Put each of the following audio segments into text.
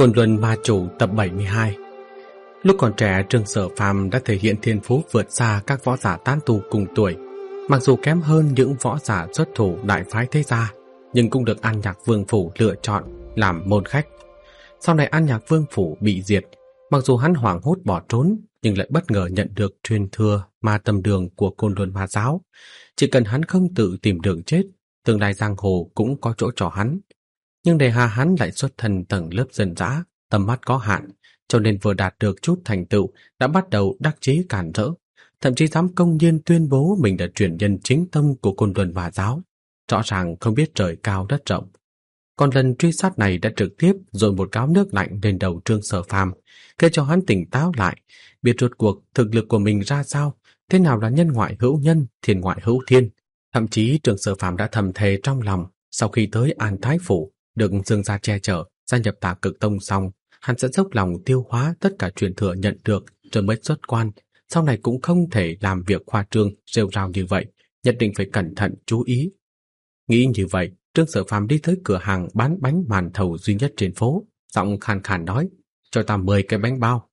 Côn Luân Ma Chủ tập 72. Lúc còn trẻ, Trương Sở Phàm đã thể hiện thiên phú vượt xa các võ giả tán tu cùng tuổi. Mặc dù kém hơn những võ giả xuất thủ đại phái thế gia, nhưng cũng được An Nhạc Vương Phủ lựa chọn làm môn khách. Sau này An Nhạc Vương Phủ bị diệt, mặc dù hắn hoảng hốt bỏ trốn, nhưng lại bất ngờ nhận được truyền thừa ma tâm đường của Côn Luân Ma Giáo. Chỉ cần hắn không tự tìm đường chết, tương lai giang hồ cũng có chỗ cho hắn. Nhưng đề hà hắn lại xuất thân tầng lớp dân dã, tầm mắt có hạn, cho nên vừa đạt được chút thành tựu đã bắt đầu đắc chí cản rỡ, thậm chí dám công nhiên tuyên bố mình là truyền nhân chính tâm của Côn Luân Ma Giáo, rõ ràng không biết trời cao đất rộng. Còn lần truy sát này đã trực tiếp dội một gáo nước lạnh lên đầu Trương Sở Phàm, khiến cho hắn tỉnh táo lại, biết rốt cuộc thực lực của mình ra sao, thế nào là nhân ngoại hữu nhân, thiên ngoại hữu thiên. Thậm chí Trương Sở Phàm đã thầm thề trong lòng, sau khi tới An Thái Phủ, được Dương gia che chở, gia nhập Tà Cực Tông xong, hắn sẽ dốc lòng tiêu hóa tất cả truyền thừa nhận được rồi mới xuất quan. Sau này cũng không thể làm việc khoa trương, rêu rao như vậy, nhất định phải cẩn thận chú ý. Nghĩ như vậy, Trương Sở Phàm đi tới cửa hàng bán bánh màn thầu duy nhất trên phố, giọng khàn khàn nói: "Cho ta 10 cái bánh bao."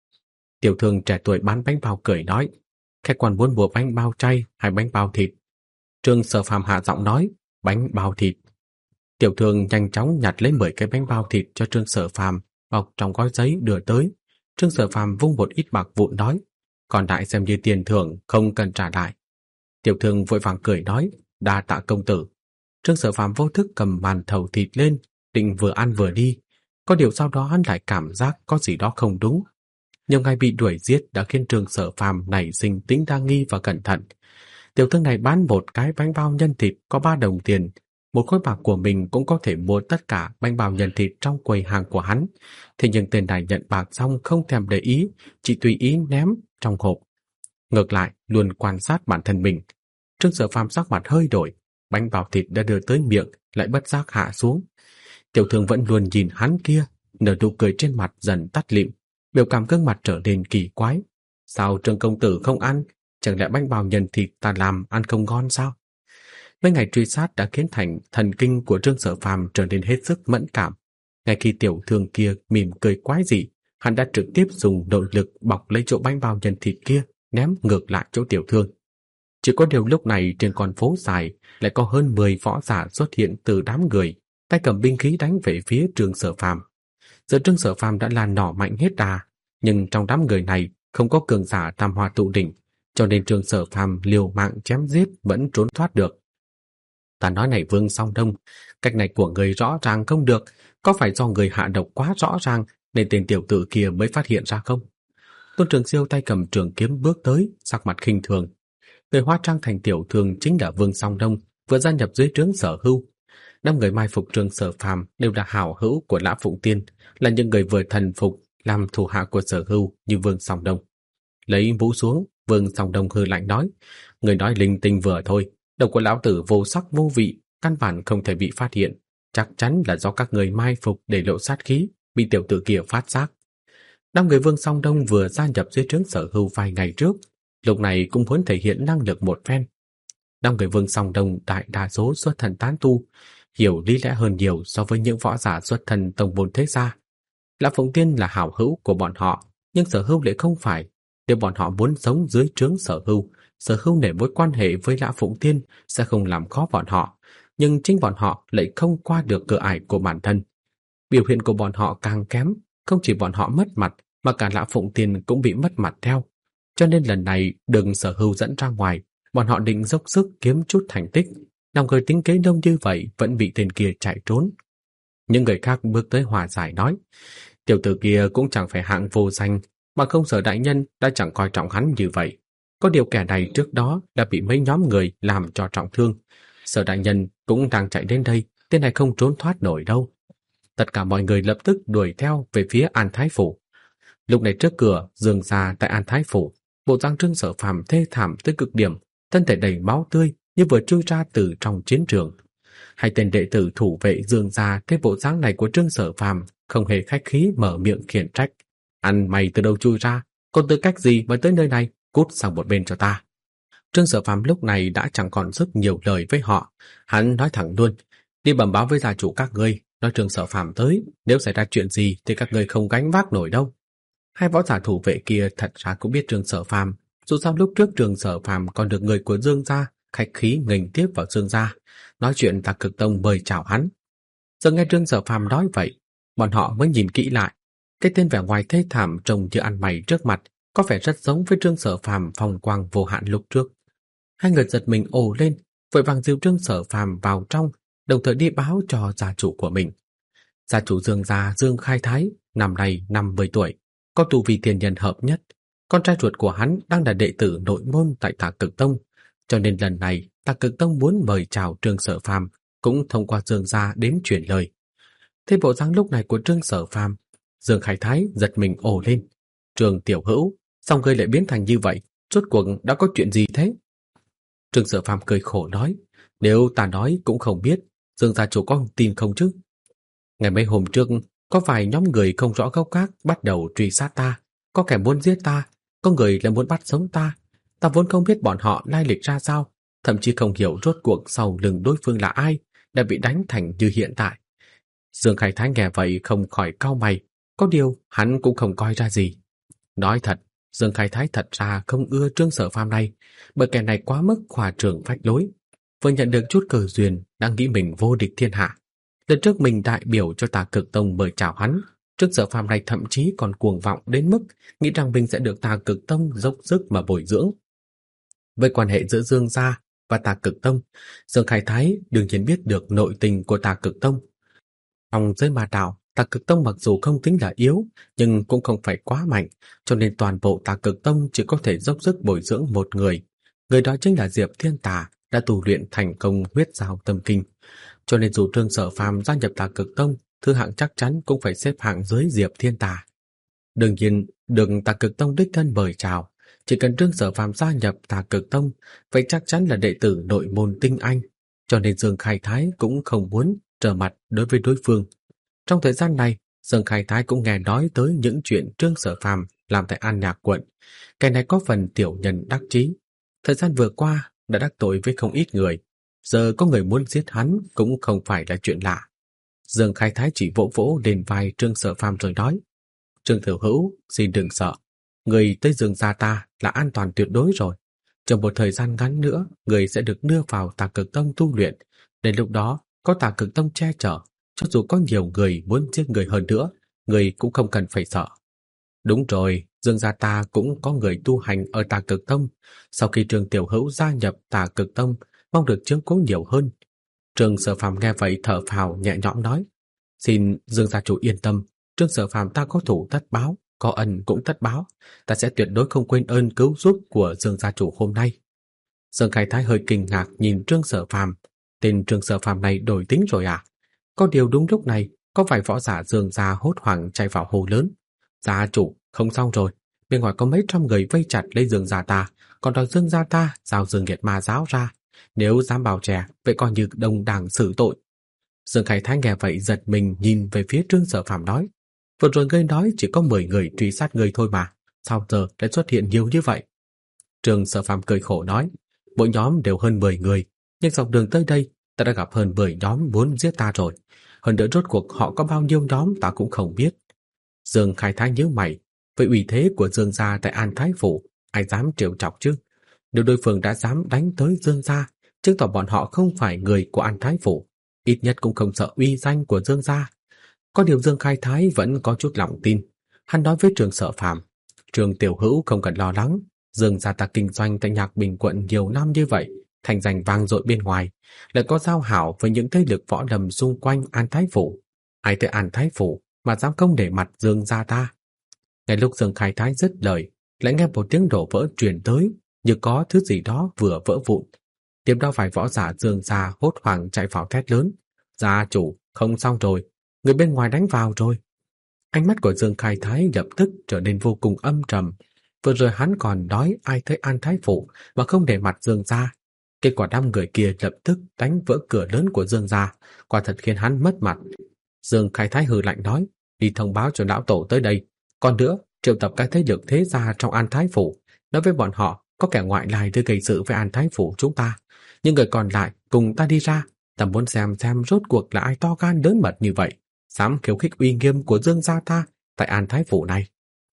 Tiểu thương trẻ tuổi bán bánh bao cười nói: "Khách quan muốn mua bánh bao chay hay bánh bao thịt?" Trương Sở Phàm hạ giọng nói: "Bánh bao thịt." Tiểu thương nhanh chóng nhặt lấy 10 cái bánh bao thịt cho Trương Sở Phàm, bọc trong gói giấy đưa tới. Trương Sở Phàm vung một ít bạc vụn nói: "Còn lại xem như tiền thưởng, không cần trả lại." Tiểu thương vội vàng cười nói: "Đa tạ công tử." Trương Sở Phàm vô thức cầm màn thầu thịt lên, định vừa ăn vừa đi. Có điều sau đó hắn lại cảm giác có gì đó không đúng. Nhiều ngày bị đuổi giết đã khiến Trương Sở Phàm nảy sinh tính đa nghi và cẩn thận. Tiểu thương này bán một cái bánh bao nhân thịt có 3 đồng tiền, một khối bạc của mình cũng có thể mua tất cả bánh bao nhân thịt trong quầy hàng của hắn. Thế nhưng tên này nhận bạc xong không thèm để ý, chỉ tùy ý ném trong hộp. Ngược lại, luôn quan sát bản thân mình. Trương Sở Phàm sắc mặt hơi đổi, bánh bao thịt đã đưa tới miệng lại bất giác hạ xuống. Tiểu thương vẫn luôn nhìn hắn kia, nở nụ cười trên mặt dần tắt lịm, biểu cảm gương mặt trở nên kỳ quái. "Sao Trương công tử không ăn? Chẳng lẽ bánh bao nhân thịt ta làm ăn không ngon sao?" Mấy ngày truy sát đã khiến thành thần kinh của Trương Sở Phàm trở nên hết sức mẫn cảm. Ngay khi tiểu thương kia mỉm cười quái dị, hắn đã trực tiếp dùng nội lực bọc lấy chỗ bánh bao nhân thịt kia, ném ngược lại chỗ tiểu thương. Chỉ có điều lúc này trên con phố dài lại có hơn 10 võ giả xuất hiện từ đám người, tay cầm binh khí đánh về phía Trương Sở Phàm. Giờ Trương Sở Phàm đã là nỏ mạnh hết đà, nhưng trong đám người này không có cường giả tam hoa tụ đỉnh, cho nên Trương Sở Phàm liều mạng chém giết vẫn trốn thoát được. "Ta nói này Vương Song Đông, cách này của người rõ ràng không được, có phải do người hạ độc quá rõ ràng nên tên tiểu tử kia mới phát hiện ra không?" Tôn Trường Siêu tay cầm trường kiếm bước tới, sắc mặt khinh thường. Người hóa trang thành tiểu thương chính là Vương Song Đông, vừa gia nhập dưới trướng Sở Hưu. 5 người mai phục Trương Sở Phàm đều là hảo hữu của Lã Phụng Tiên, là những người vừa thần phục làm thủ hạ của Sở Hưu như Vương Song Đông. Lấy mũ xuống, Vương Song Đông hừ lạnh nói: "Người nói linh tinh vừa thôi, độc của lão tử vô sắc vô vị, căn bản không thể bị phát hiện, chắc chắn là do các người mai phục để lộ sát khí, bị tiểu tử kia phát giác." 5 người Vương Song Đông vừa gia nhập dưới trướng Sở Hưu vài ngày trước, lúc này cũng muốn thể hiện năng lực một phen. 5 người Vương Song Đông đại đa số xuất thân tán tu, hiểu lý lẽ hơn nhiều so với những võ giả xuất thân tông môn thế gia. Lã Phụng Tiên là hảo hữu của bọn họ, nhưng Sở Hưu lại không phải. Nếu bọn họ muốn sống dưới trướng Sở Hưu nể mối quan hệ với Lã Phụng Tiên sẽ không làm khó bọn họ, nhưng chính bọn họ lại không qua được cửa ải của bản thân. Biểu hiện của bọn họ càng kém, không chỉ bọn họ mất mặt mà cả Lã Phụng Tiên cũng bị mất mặt theo. Cho nên lần này đừng Sở Hưu dẫn ra ngoài, bọn họ định dốc sức kiếm chút thành tích. 5 người tính kế đông như vậy vẫn bị tên kia chạy trốn. Những người khác bước tới hòa giải nói: "Tiểu tử kia cũng chẳng phải hạng vô danh, mà không Sở đại nhân đã chẳng coi trọng hắn như vậy. Có điều kẻ này trước đó đã bị mấy nhóm người làm cho trọng thương. Sở đại nhân cũng đang chạy đến đây, tên này không trốn thoát nổi đâu." Tất cả mọi người lập tức đuổi theo về phía An Thái Phủ. Lúc này trước cửa Dương gia tại An Thái Phủ, bộ dạng Trương Sở Phàm thê thảm tới cực điểm, thân thể đầy máu tươi như vừa chui ra từ trong chiến trường. Hai tên đệ tử thủ vệ Dương gia thấy bộ dáng này của Trương Sở Phàm không hề khách khí mở miệng khiển trách: "Ăn mày từ đâu chui ra, còn tư cách gì mới tới nơi này, cút sang một bên cho ta." Trương Sở Phàm lúc này đã chẳng còn sức nhiều lời với họ, hắn nói thẳng luôn: "Đi bẩm báo với gia chủ các ngươi, nói Trương Sở Phàm tới, nếu xảy ra chuyện gì thì các người không gánh vác nổi đâu. Hai võ giả thủ vệ kia thật ra cũng biết Trương Sở Phàm, dù sao lúc trước Trương Sở Phàm còn được người của Dương gia khách khí nghênh tiếp vào Dương gia, nói chuyện Tà Cực Tông mời chào hắn. Giờ nghe Trương Sở Phàm nói vậy, bọn họ mới nhìn kỹ lại, cái tên vẻ ngoài thê thảm trông như ăn mày trước mặt có vẻ rất giống với Trương Sở Phàm phong quang vô hạn lúc trước. Hai người giật mình ồ lên, vội vàng dìu Trương Sở Phàm vào trong, đồng thời đi báo cho gia chủ của mình. Gia chủ Dương gia Dương Khai Thái, năm nay 50 tuổi, có tu vi tiền nhân hợp nhất. Con trai ruột của hắn đang là đệ tử nội môn tại Tà Cực Tông, cho nên lần này Tà Cực Tông muốn mời chào Trương Sở Phàm, cũng thông qua Dương gia đến truyền lời. Thế bộ dáng lúc này của Trương Sở Phàm, Dương Khai Thái giật mình ồ lên. Trương tiểu hữu, sao ngươi lại biến thành như vậy? Rốt cuộc đã có chuyện gì thế? Trương Sở Phàm cười khổ nói, nếu ta nói cũng không biết, Dương gia chủ có tin không chứ? Ngày mấy hôm trước, có vài nhóm người không rõ gốc gác bắt đầu truy sát ta, có kẻ muốn giết ta, có người lại muốn bắt sống ta. Ta vốn không biết bọn họ lai lịch ra sao, thậm chí không hiểu rốt cuộc sau lưng đối phương là ai, đã bị đánh thành như hiện tại. Dương Khai Thái nghe vậy không khỏi cau mày, có điều hắn cũng không coi ra gì. Nói thật, Dương Khai Thái thật ra không ưa Trương Sở Phàm này, bởi kẻ này quá mức khoa trương phách lối. Vừa nhận được chút cờ duyên, đang nghĩ mình vô địch thiên hạ. Lần trước mình đại biểu cho Tà Cực Tông mời chào hắn, Trương Sở Phàm này thậm chí còn cuồng vọng đến mức nghĩ rằng mình sẽ được Tà Cực Tông dốc sức mà bồi dưỡng. Với quan hệ giữa Dương gia và Tà Cực Tông, Dương Khai Thái đương nhiên biết được nội tình của Tà Cực Tông. Trong giới ma đạo, Tà Cực Tông mặc dù không tính là yếu, nhưng cũng không phải quá mạnh, cho nên toàn bộ Tà Cực Tông chỉ có thể dốc sức bồi dưỡng một người. Người đó chính là Diệp Thiên Tà, đã tu luyện thành công huyết giao tâm kinh. Cho nên dù Trương Sở Phàm gia nhập Tà Cực Tông, thứ hạng chắc chắn cũng phải xếp hạng dưới Diệp Thiên Tà. Đương nhiên, được Tà Cực Tông đích thân mời chào, chỉ cần Trương Sở Phàm gia nhập Tà Cực Tông, vậy chắc chắn là đệ tử nội môn tinh anh, cho nên Dương Khai Thái cũng không muốn trở mặt đối với đối phương. Trong thời gian này, Dương Khai Thái cũng nghe nói tới những chuyện Trương Sở Phàm làm tại An Nhạc quận. Cái này có phần tiểu nhân đắc chí. Thời gian vừa qua đã đắc tội với không ít người, giờ có người muốn giết hắn cũng không phải là chuyện lạ. Dương Khai Thái chỉ vỗ vỗ lên vai Trương Sở Phàm rồi nói, Trương tiểu hữu, xin đừng sợ. Người tới Dương gia ta là an toàn tuyệt đối rồi. Trong một thời gian ngắn nữa, người sẽ được đưa vào Tà Cực Tông tu luyện. Đến lúc đó, có Tà Cực Tông che chở, cho dù có nhiều người muốn giết người hơn nữa, người cũng không cần phải sợ. Đúng rồi, Dương gia ta cũng có người tu hành ở Tà Cực Tông. Sau khi Trương tiểu hữu gia nhập Tà Cực Tông, mong được chiếu cố nhiều hơn. Trương Sở Phàm nghe vậy thở phào nhẹ nhõm nói, xin Dương gia chủ yên tâm, Trương Sở Phàm ta có thủ tất báo, có ân cũng tất báo, ta sẽ tuyệt đối không quên ơn cứu giúp của Dương gia chủ hôm nay. Dương Khai Thái hơi kinh ngạc nhìn Trương Sở Phàm, tên Trương Sở Phàm này đổi tính rồi à? Có điều đúng lúc này, có vài võ giả Dương gia hốt hoảng chạy vào hô lớn, gia chủ, không xong rồi, bên ngoài có mấy trăm người vây chặt lấy Dương gia ta, còn đòi Dương gia ta giao Dương Nghiệt Ma giáo ra, nếu dám bảo trẻ, vậy coi như đồng đảng xử tội. Dương Khai Thái nghe vậy giật mình nhìn về phía Trương Sở Phàm nói, vừa rồi ngươi nói chỉ có 10 người truy sát ngươi thôi mà, sao giờ lại xuất hiện nhiều như vậy? Trương Sở Phàm cười khổ nói, mỗi nhóm đều hơn 10 người, nhưng dọc đường tới đây ta đã gặp hơn 10 nhóm muốn giết ta rồi, hơn nữa rốt cuộc họ có bao nhiêu nhóm ta cũng không biết. Dương Khai Thái nhớ mày, với uy thế của Dương gia tại An Thái phủ, ai dám trêu chọc chứ? Nếu đối phương đã dám đánh tới Dương gia, chứng tỏ bọn họ không phải người của An Thái phủ, ít nhất cũng không sợ uy danh của Dương gia. Có điều Dương Khai Thái vẫn có chút lòng tin. Hắn nói với Trương Sở Phàm, Trương tiểu hữu không cần lo lắng, Dương gia ta kinh doanh tại Nhạc Bình quận nhiều năm như vậy, thành danh vang dội bên ngoài, lại có giao hảo với những thế lực võ lâm xung quanh An Thái phủ. Ai tới An Thái phủ mà dám không để mặt Dương gia ta? Ngay lúc Dương Khai Thái dứt lời, lại nghe một tiếng đổ vỡ truyền tới, như có thứ gì đó vừa vỡ vụn. Tiếp đó vài võ giả Dương gia hốt hoảng chạy vào thét lớn, gia chủ, không xong rồi, người bên ngoài đánh vào rồi. Ánh mắt của Dương Khai Thái lập tức trở nên vô cùng âm trầm. Vừa rồi hắn còn nói ai tới An Thái phủ mà không để mặt Dương gia. Kết quả 5 người kia lập tức đánh vỡ cửa lớn của Dương gia, quả thật khiến hắn mất mặt. Dương Khai Thái hừ lạnh nói, đi thông báo cho lão tổ tới đây. Còn nữa, triệu tập các thế lực thế gia trong An Thái phủ, nói với bọn họ có kẻ ngoại lai tới gây sự với An Thái phủ chúng ta. Những người còn lại cùng ta đi ra, Ta muốn xem rốt cuộc là ai to gan lớn mật như vậy, dám khiêu khích uy nghiêm của Dương gia ta tại An Thái phủ này.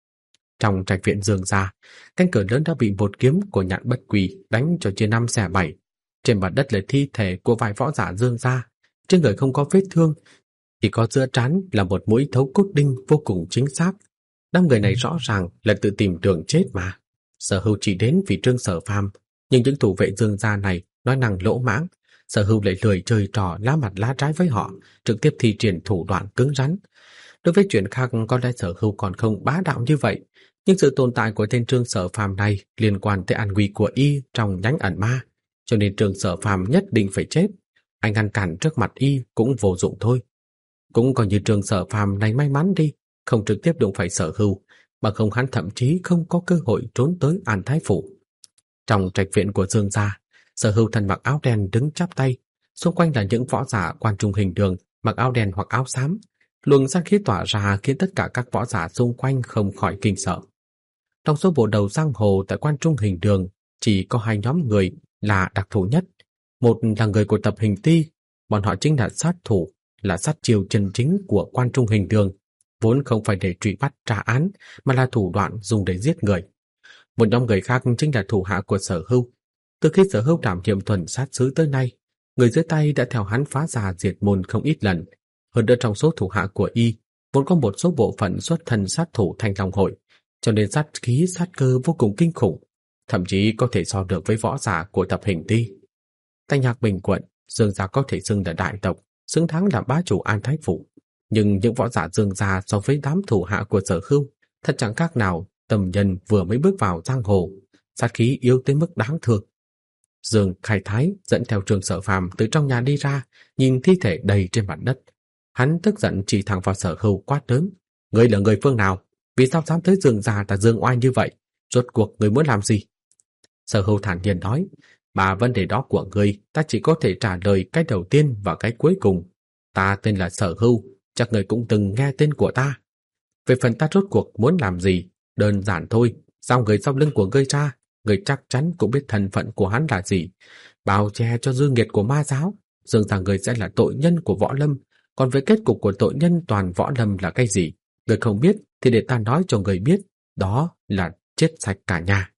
Trong trạch viện Dương gia, cánh cửa lớn đã bị một kiếm của Nhạn Bất Quỳ đánh cho chia 5 xẻ 7. Trên mặt đất là thi thể của vài võ giả Dương gia, trên người không có vết thương, chỉ có giữa trán là một mũi thấu cốt đinh vô cùng chính xác. Đám người này rõ ràng là tự tìm đường chết mà. Sở Hưu chỉ đến vì Trương Sở Phàm, nhưng những thủ vệ Dương gia này nói năng lỗ mãng, Sở Hưu lại lười chơi trò lá mặt lá trái với họ, trực tiếp thi triển thủ đoạn cứng rắn. Đối với chuyện khác có lẽ Sở Hưu còn không bá đạo như vậy, nhưng sự tồn tại của tên Trương Sở Phàm này liên quan tới an nguy của y trong nhánh ẩn ma, cho nên Trương Sở Phàm nhất định phải chết. Anh ngăn cản trước mặt y cũng vô dụng thôi. Cũng coi như Trương Sở Phàm này may mắn đi, không trực tiếp đụng phải Sở Hưu, mà không hắn thậm chí không có cơ hội trốn tới An Thái phủ. Trong trạch viện của Dương gia, Sở Hưu thân mặc áo đen đứng chắp tay, xung quanh là những võ giả quan trung hình đường mặc áo đen hoặc áo xám. Luồng sát khí tỏa ra khiến tất cả các võ giả xung quanh không khỏi kinh sợ. Trong số bộ đầu giang hồ tại quan trung hình đường, chỉ có 2 nhóm người là đặc thù nhất. Một là người của tập Hình Ti, bọn họ chính là sát thủ, là sát chiêu chân chính của quan trung hình đường, vốn không phải để truy bắt trả án, mà là thủ đoạn dùng để giết người. Một nhóm người khác chính là thủ hạ của Sở Hưu. Từ khi Sở Hưu đảm nhiệm thuần sát sứ tới nay, người dưới tay đã theo hắn phá già diệt môn không ít lần. Hơn nữa trong số thủ hạ của y, vốn có một số bộ phận xuất thân sát thủ Thanh Long hội, cho nên sát khí sát cơ vô cùng kinh khủng, thậm chí có thể so được với võ giả của tập Hình Ti. Tại Nhạc Bình quận, Dương gia có thể xưng là đại tộc, xứng đáng là bá chủ An Thái phủ. Nhưng những võ giả Dương gia so với đám thủ hạ của Sở Hưu thật chẳng khác nào tầm nhân vừa mới bước vào giang hồ, sát khí yếu tới mức đáng thương. Dương Khai Thái dẫn theo Trương Sở Phàm từ trong nhà đi ra, nhìn thi thể đầy trên mặt đất. Hắn tức giận chỉ thẳng vào Sở Hưu quát lớn: "Ngươi là người phương nào? Vì sao dám tới Dương gia ta Dương oai như vậy? Rốt cuộc ngươi muốn làm gì?" Sở Hưu thản nhiên nói: "Ba vấn đề đó của ngươi, ta chỉ có thể trả lời cái đầu tiên và cái cuối cùng. Ta tên là Sở Hưu, chắc ngươi cũng từng nghe tên của ta. Về phần ta rốt cuộc muốn làm gì, đơn giản thôi, sao người sau lưng của ngươi ra, ngươi chắc chắn cũng biết thân phận của hắn là gì. Bao che cho dư nghiệt của ma giáo, Dương gia ngươi sẽ là tội nhân của võ lâm. Còn với kết cục của tội nhân toàn võ lâm là cái gì, người không biết thì để ta nói cho người biết, đó là chết sạch cả nhà."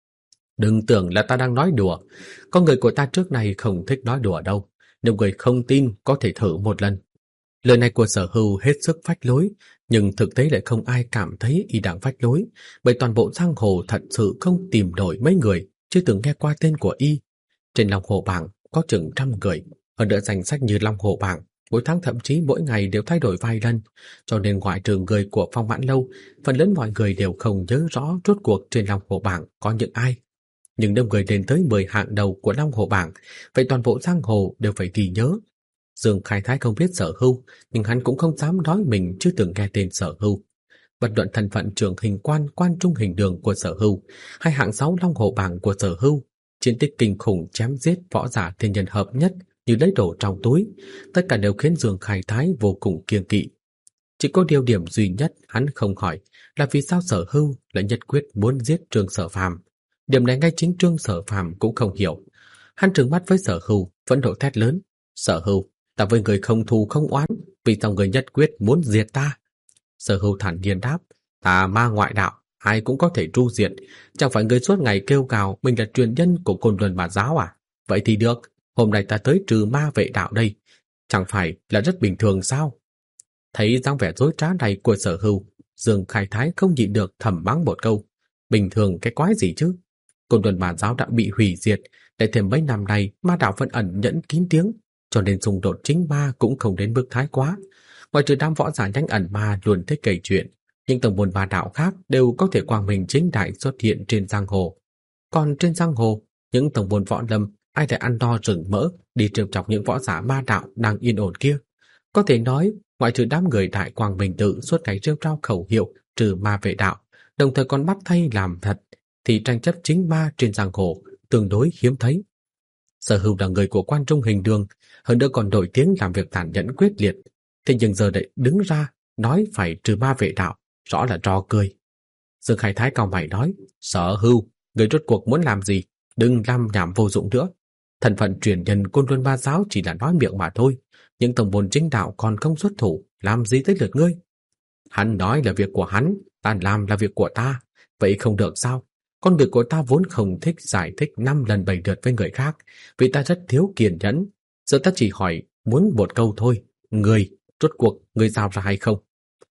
"Đừng tưởng là ta đang nói đùa, con người của ta trước này không thích nói đùa đâu, nếu người không tin có thể thử một lần." Lời này của Sở Hưu hết sức phách lối, nhưng thực tế lại không ai cảm thấy y đang phách lối, bởi toàn bộ giang hồ thật sự không tìm nổi mấy người chưa từng nghe qua tên của y. Trên Long Hồ bảng có chừng 100 người, hơn nữa danh sách như Long Hồ bảng mỗi tháng thậm chí mỗi ngày đều thay đổi vài lần, cho nên ngoại trừ người của Phong Mãn lâu, phần lớn mọi người đều không nhớ rõ rốt cuộc trên Long Hồ bảng có những ai. Nhưng nếu người lên tới 10 hạng đầu của Long Hồ bảng, vậy toàn bộ giang hồ đều phải ghi nhớ. Dương Khai Thái không biết Sở Hưu, nhưng hắn cũng không dám nói mình chưa từng nghe tên Sở Hưu. Bất luận thân phận trưởng hình quan quan trung hình đường của Sở Hưu hay hạng 6 Long Hồ bảng của Sở Hưu, chiến tích kinh khủng chém giết võ giả thiên nhân hợp nhất như lấy đồ trong túi, tất cả đều khiến Dương Khai Thái vô cùng kiêng kỵ. Chỉ có điều điểm duy nhất hắn không hỏi là vì sao Sở Hưu lại nhất quyết muốn giết Trương Sở Phàm. Điểm này ngay chính Trương Sở Phàm cũng không hiểu. Hắn trừng mắt với Sở Hưu, phẫn nộ thét lớn: "Sở Hưu, ta với người không thù không oán, vì sao người nhất quyết muốn diệt ta?" Sở Hưu thản nhiên đáp: "Ta ma ngoại đạo, ai cũng có thể tru diệt, chẳng phải người suốt ngày kêu gào mình là truyền nhân của Côn Luân Ma giáo à? Vậy thì được, hôm nay ta tới trừ ma vệ đạo đây, chẳng phải là rất bình thường sao?" Thấy dáng vẻ dối trá này của Sở Hưu, Dương Khai Thái không nhịn được thầm mắng một câu: "Bình thường cái quái gì chứ? Côn Luân Ma giáo đã bị hủy diệt, để thêm mấy năm nay ma đạo vẫn ẩn nhẫn kín tiếng, cho nên xung đột chính ma cũng không đến mức thái quá. Ngoài trừ đám võ giả nhánh ẩn ma luôn thích kể chuyện, những tông môn ma đạo khác đều có thể quang minh chính đại xuất hiện trên giang hồ. Còn trên giang hồ, những tông môn võ lâm ai lại ăn no rừng mỡ đi trêu chọc những võ giả ma đạo đang yên ổn kia. Có thể nói, ngoại trừ đám người đại quang minh tự suốt ngày rêu rao khẩu hiệu trừ ma vệ đạo, đồng thời còn bắt thay làm thật, thì tranh chấp chính ma trên giang hồ tương đối hiếm thấy. Sở Hưu là người của quan trung hình đường, hơn nữa còn nổi tiếng làm việc tàn nhẫn quyết liệt, thế nhưng giờ lại đứng ra nói phải trừ ma vệ đạo, rõ là trò cười. Dương Khai Thái cau mày nói: "Sở Hưu, người rốt cuộc muốn làm gì? Đừng làm nhảm vô dụng nữa." Thân phận truyền nhân Côn Luân Ma giáo chỉ là nói miệng mà thôi, những tông môn chính đạo còn không xuất thủ, làm gì tới lượt ngươi? Hắn nói là việc của hắn, ta làm là việc của ta, vậy không được sao? Con người của ta vốn không thích giải thích 5 lần 7 lượt với người khác, vì ta rất thiếu kiên nhẫn. Giờ ta chỉ hỏi muốn một câu thôi, người, rốt cuộc người giao ra hay không?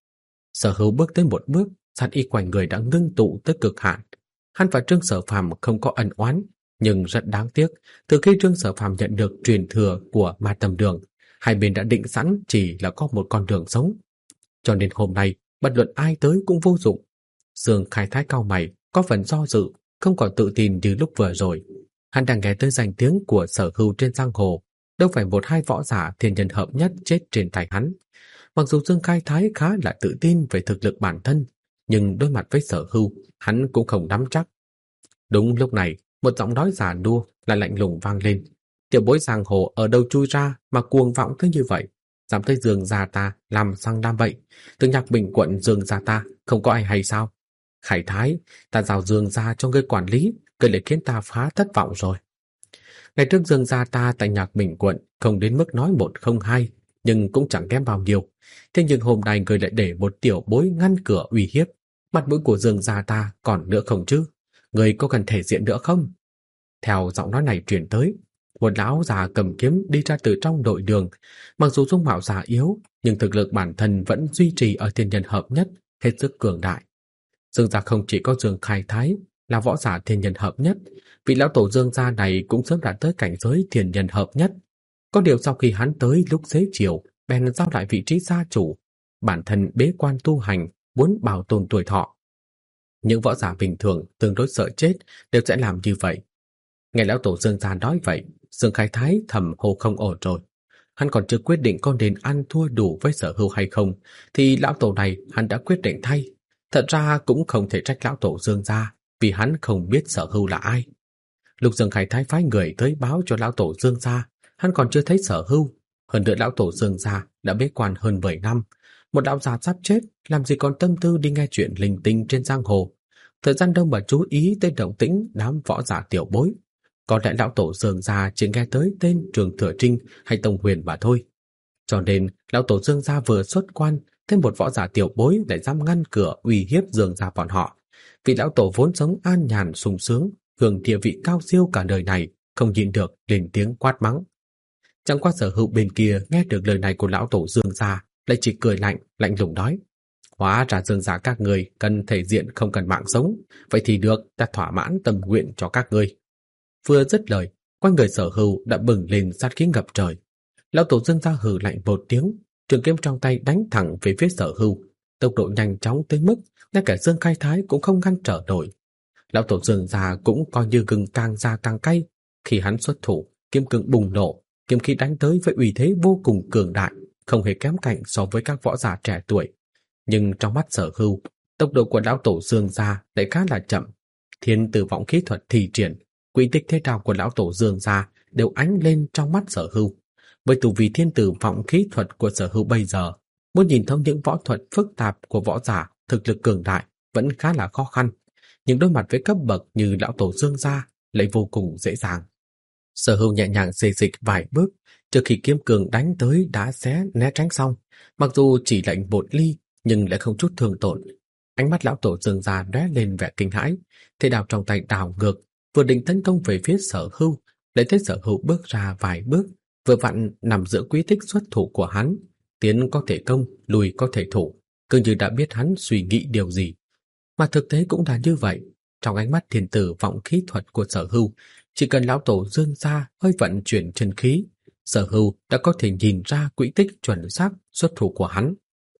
Sở Hữu bước tới một bước, sát ý quanh người đã ngưng tụ tới cực hạn. Hắn và Trương Sở Phàm không có ân oán, nhưng rất đáng tiếc, từ khi Trương Sở Phàm nhận được truyền thừa của Ma Tâm Đường, hai bên đã định sẵn chỉ là có một con đường sống. Cho nên hôm nay, bất luận ai tới cũng vô dụng. Dương Khai Thái cau mày, có phần do dự, không còn tự tin như lúc vừa rồi. Hắn đang nghe tới danh tiếng của Sở Hữu trên giang hồ, đâu phải một hai võ giả thiên nhân hợp nhất chết trên tay hắn. Mặc dù Dương Khai Thái khá là tự tin về thực lực bản thân, nhưng đối mặt với Sở Hữu, hắn cũng không nắm chắc. Đúng lúc này, một giọng nói già nua lại lạnh lùng vang lên. Tiểu bối giang hồ ở đâu chui ra mà cuồng vọng tới như vậy? Dám tới Dương gia ta làm sang đam vậy? Từ Nhạc Bình quận Dương gia ta không có ai hay sao? Khải Thái, ta giao Dương gia cho ngươi quản lý, ngươi lại khiến ta phá thất vọng rồi. Ngày trước Dương gia ta tại Nhạc Bình quận không đến mức nói một không hai, nhưng cũng chẳng kém bao nhiêu. Thế nhưng hôm nay ngươi lại để một tiểu bối ngăn cửa uy hiếp. Mặt mũi của Dương gia ta còn nữa không chứ? Ngươi có cần thể diện nữa không? Theo giọng nói này truyền tới, một lão già cầm kiếm đi ra từ trong đội đường. Mặc dù dung mạo già yếu, nhưng thực lực bản thân vẫn duy trì ở thiên nhân hợp nhất, hết sức cường đại. Dương gia không chỉ có Dương Khai Thái là võ giả thiên nhân hợp nhất, vị lão tổ Dương gia này cũng sớm đã tới cảnh giới thiên nhân hợp nhất. Có điều sau khi hắn tới lúc xế chiều, bèn giao lại vị trí gia chủ, bản thân bế quan tu hành, muốn bảo tồn tuổi thọ. Những võ giả bình thường tương đối sợ chết đều sẽ làm như vậy. Nghe lão tổ Dương gia nói vậy, Dương Khai Thái thầm hồ không ổn rồi. Hắn còn chưa quyết định có nên ăn thua đủ với Sở Hữu hay không, thì lão tổ này hắn đã quyết định thay. Thật ra cũng không thể trách lão tổ Dương gia, vì hắn không biết Sở Hữu là ai. Lúc Dương Khai Thái phái người tới báo cho lão tổ Dương gia, hắn còn chưa thấy Sở Hữu. Hơn nữa lão tổ Dương gia đã bế quan hơn 7 năm, một lão già sắp chết, làm gì còn tâm tư đi nghe chuyện linh tinh trên giang hồ. Thời gian đâu mà chú ý tới động tĩnh đám võ giả tiểu bối. Có lẽ lão tổ Dương gia chỉ nghe tới tên Trường Thừa Trinh hay Tông Huyền mà thôi. Cho nên lão tổ Dương gia vừa xuất quan, thêm một võ giả tiểu bối lại dám ngăn cửa uy hiếp Dương gia bọn họ. Vị lão tổ vốn sống an nhàn sung sướng, hưởng địa vị cao siêu cả đời này, không nhịn được lên tiếng quát mắng. Chẳng qua Sở Hữu bên kia nghe được lời này của lão tổ Dương gia, lại chỉ cười lạnh, lạnh lùng nói: hóa ra Dương gia các người cần thể diện không cần mạng sống, vậy thì được, ta thỏa mãn tâm nguyện cho các ngươi. Vừa dứt lời, quanh người Sở Hữu đã bừng lên sát khí ngập trời. Lão tổ Dương gia hừ lạnh một tiếng, trường kiếm trong tay đánh thẳng về phía Sở Hữu, tốc độ nhanh chóng tới mức ngay cả Dương Khai Thái cũng không ngăn trở nổi. Lão tổ Dương gia cũng coi như gừng càng già càng cay, khi hắn xuất thủ, kiếm cương bùng nổ, kiếm khí đánh tới với uy thế vô cùng cường đại, không hề kém cạnh so với các võ giả trẻ tuổi. Nhưng trong mắt Sở Hữu, tốc độ của lão tổ Dương gia lại khá là chậm. Thiên tử vọng khí thuật thi triển, quy tích thế đạo của lão tổ Dương gia đều ánh lên trong mắt Sở Hữu. Với tu vi thiên tử vọng khí thuật của Sở Hữu bây giờ, muốn nhìn thông những võ thuật phức tạp của võ giả thực lực cường đại vẫn khá là khó khăn, nhưng đối mặt với cấp bậc như lão tổ Dương gia lại vô cùng dễ dàng. Sở Hữu nhẹ nhàng xê dịch vài bước, trước khi kiếm cường đánh tới đã xé né tránh xong, mặc dù chỉ lệnh một ly nhưng lại không chút thương tổn. Ánh mắt lão tổ Dương gia lóe lên vẻ kinh hãi, thế đao trong tay đảo ngược, vừa định tấn công về phía Sở Hữu, lại thấy Sở Hữu bước ra vài bước, vừa vặn nằm giữa quy tích xuất thủ của hắn, tiến có thể công, lùi có thể thủ, cứ như đã biết hắn suy nghĩ điều gì. Mà thực tế cũng là như vậy, trong ánh mắt thiên tử vọng khí thuật của Sở Hữu, chỉ cần lão tổ Dương gia hơi vận chuyển chân khí, Sở Hữu đã có thể nhìn ra quỹ tích chuẩn xác xuất thủ của hắn.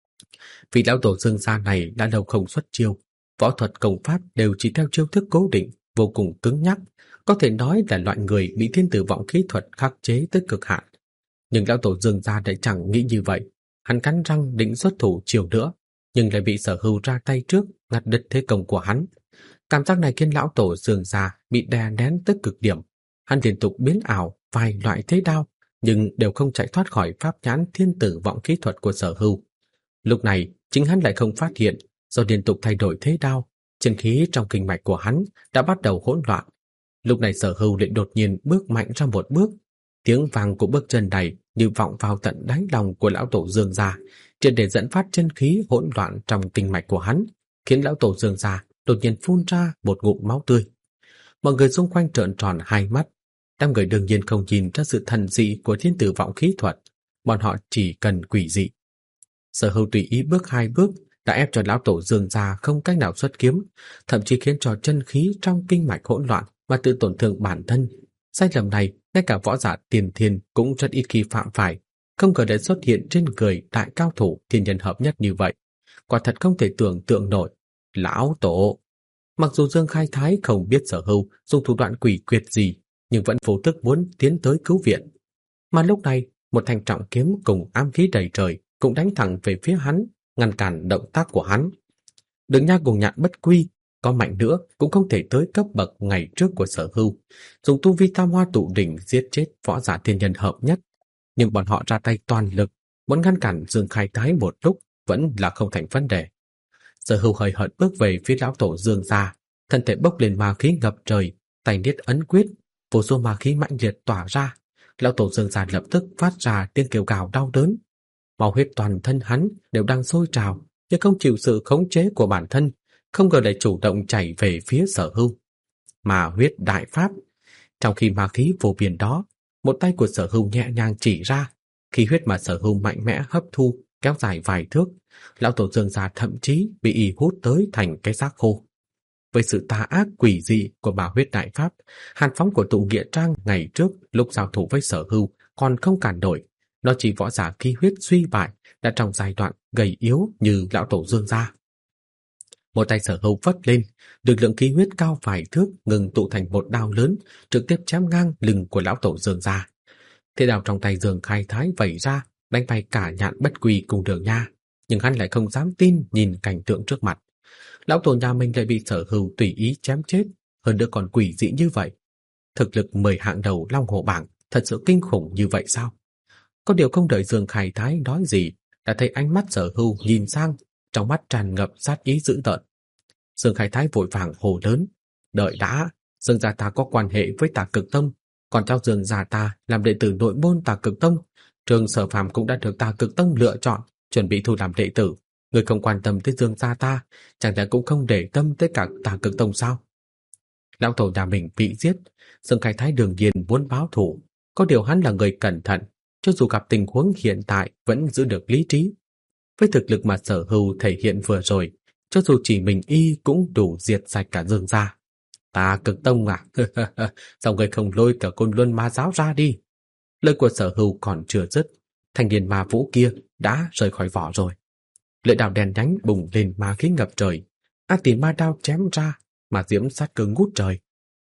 Vì lão tổ Dương gia này đã lâu không xuất chiêu, võ thuật công pháp đều chỉ theo chiêu thức cố định, vô cùng cứng nhắc, có thể nói là loại người bị thiên tử vọng khí thuật khắc chế tới cực hạn. Nhưng lão tổ Dương gia lại chẳng nghĩ như vậy, hắn cắn răng định xuất thủ chiều nữa, nhưng lại bị Sở Hữu ra tay trước, ngắt đứt thế công của hắn. Cảm giác này khiến lão tổ Dương gia bị đè nén tới cực điểm, hắn liên tục biến ảo vài loại thế đao, nhưng đều không chạy thoát khỏi pháp nhãn thiên tử vọng khí thuật của Sở Hữu. Lúc này, chính hắn lại không phát hiện, do liên tục thay đổi thế đao, chân khí trong kinh mạch của hắn đã bắt đầu hỗn loạn. Lúc này Sở Hưu lại đột nhiên bước mạnh ra một bước. Tiếng vang của bước chân này như vọng vào tận đáy lòng của lão tổ Dương gia, triệt để dẫn phát chân khí hỗn loạn trong kinh mạch của hắn, khiến lão tổ Dương gia đột nhiên phun ra một ngụm máu tươi. Mọi người xung quanh trợn tròn hai mắt. Đám người đương nhiên không nhìn ra sự thần dị của thiên tử vọng khí thuật, bọn họ chỉ cần quỷ dị. Sở Hưu tùy ý bước hai bước đã ép cho lão tổ Dương gia không cách nào xuất kiếm, thậm chí khiến cho chân khí trong kinh mạch hỗn loạn mà tự tổn thương bản thân. Sai lầm này ngay cả võ giả tiền thiên cũng rất ít khi phạm phải, không ngờ lại xuất hiện trên người đại cao thủ thiên nhân hợp nhất như vậy, quả thật không thể tưởng tượng nổi. Lão tổ! Mặc dù Dương Khai Thái không biết Sở Hưu dùng thủ đoạn quỷ quyệt gì, nhưng vẫn vô thức muốn tiến tới cứu viện. Mà lúc này, một thanh trọng kiếm cùng ám khí đầy trời cũng đánh thẳng về phía hắn, ngăn cản động tác của hắn. Đường Nha cùng Nhạn Bất Quy, có mạnh nữa cũng không thể tới cấp bậc ngày trước của Sở Hưu, dùng tu vi Tam Hoa Tụ Đỉnh giết chết võ giả thiên nhân hợp nhất, nhưng bọn họ ra tay toàn lực, muốn ngăn cản Dương Khai Thái một lúc vẫn là không thành vấn đề. Sở Hưu hơi hợt bước về phía lão tổ Dương gia, thân thể bốc lên ma khí ngập trời, tay niết ấn quyết, vô số ma khí mãnh liệt tỏa ra. Lão tổ Dương gia lập tức phát ra tiếng kêu gào đau đớn. Máu huyết toàn thân hắn đều đang sôi trào, nhưng không chịu sự khống chế của bản thân, không ngờ lại chủ động chảy về phía Sở Hưu. Ma huyết đại pháp. Trong khi ma khí vô biên đó, một tay của Sở Hưu nhẹ nhàng chỉ ra, khí huyết mà Sở Hưu mạnh mẽ hấp thu kéo dài vài thước, lão tổ Dương gia thậm chí bị y hút tới thành cái xác khô. Với sự tà ác quỷ dị của ma huyết đại pháp, hàn phóng của tụ nghĩa trang ngày trước lúc giao thủ với Sở Hưu còn không cản nổi, nó chỉ võ giả khí huyết suy bại đã trong giai đoạn gầy yếu như lão tổ Dương gia. Một tay Sở Hưu vất lên, lực lượng khí huyết cao vài thước ngừng tụ thành một đao lớn, trực tiếp chém ngang lưng của lão tổ Dương gia. Thế đao trong tay Dương Khai Thái vẩy ra, đánh bay cả Nhạn Bất Quy cùng Đường Nha, nhưng hắn lại không dám tin nhìn cảnh tượng trước mặt. Lão tổ nhà mình lại bị Sở Hưu tùy ý chém chết, hơn nữa còn quỷ dị như vậy. Thực lực 10 hạng đầu Long Hồ bảng thật sự kinh khủng như vậy sao? Có điều không đợi Dương Khai Thái nói gì, đã thấy ánh mắt Sở Hưu nhìn sang, trong mắt tràn ngập sát ý dữ tợn. Dương Khai Thái vội vàng hô lớn, đợi đã, Dương gia ta có quan hệ với Tà Cực Tông, còn cháu Dương gia ta làm đệ tử nội môn Tà Cực Tông, Trường Sở Phàm cũng đã được Tà Cực Tông lựa chọn, chuẩn bị thu làm đệ tử. Người không quan tâm tới Dương gia ta, chẳng lẽ cũng không để tâm tới cả Tà Cực Tông sao? Lão tổ nhà mình bị giết, Dương Khai Thái đương nhiên muốn báo thù, có điều hắn là người cẩn thận, cho dù gặp tình huống hiện tại vẫn giữ được lý trí. Với thực lực mà Sở Hưu thể hiện vừa rồi, cho dù chỉ mình y cũng đủ diệt sạch cả Dương gia. Tà Cực Tông à? Sao người không lôi cả Côn Luân Ma giáo ra đi? Lời của Sở Hưu còn chưa dứt, thanh niên ma vũ kia đã rời khỏi vỏ rồi. Lưỡi đao đen nhánh bùng lên ma khí ngập trời, A Tỷ ma đao chém ra, mà diễm sát cơ ngút trời.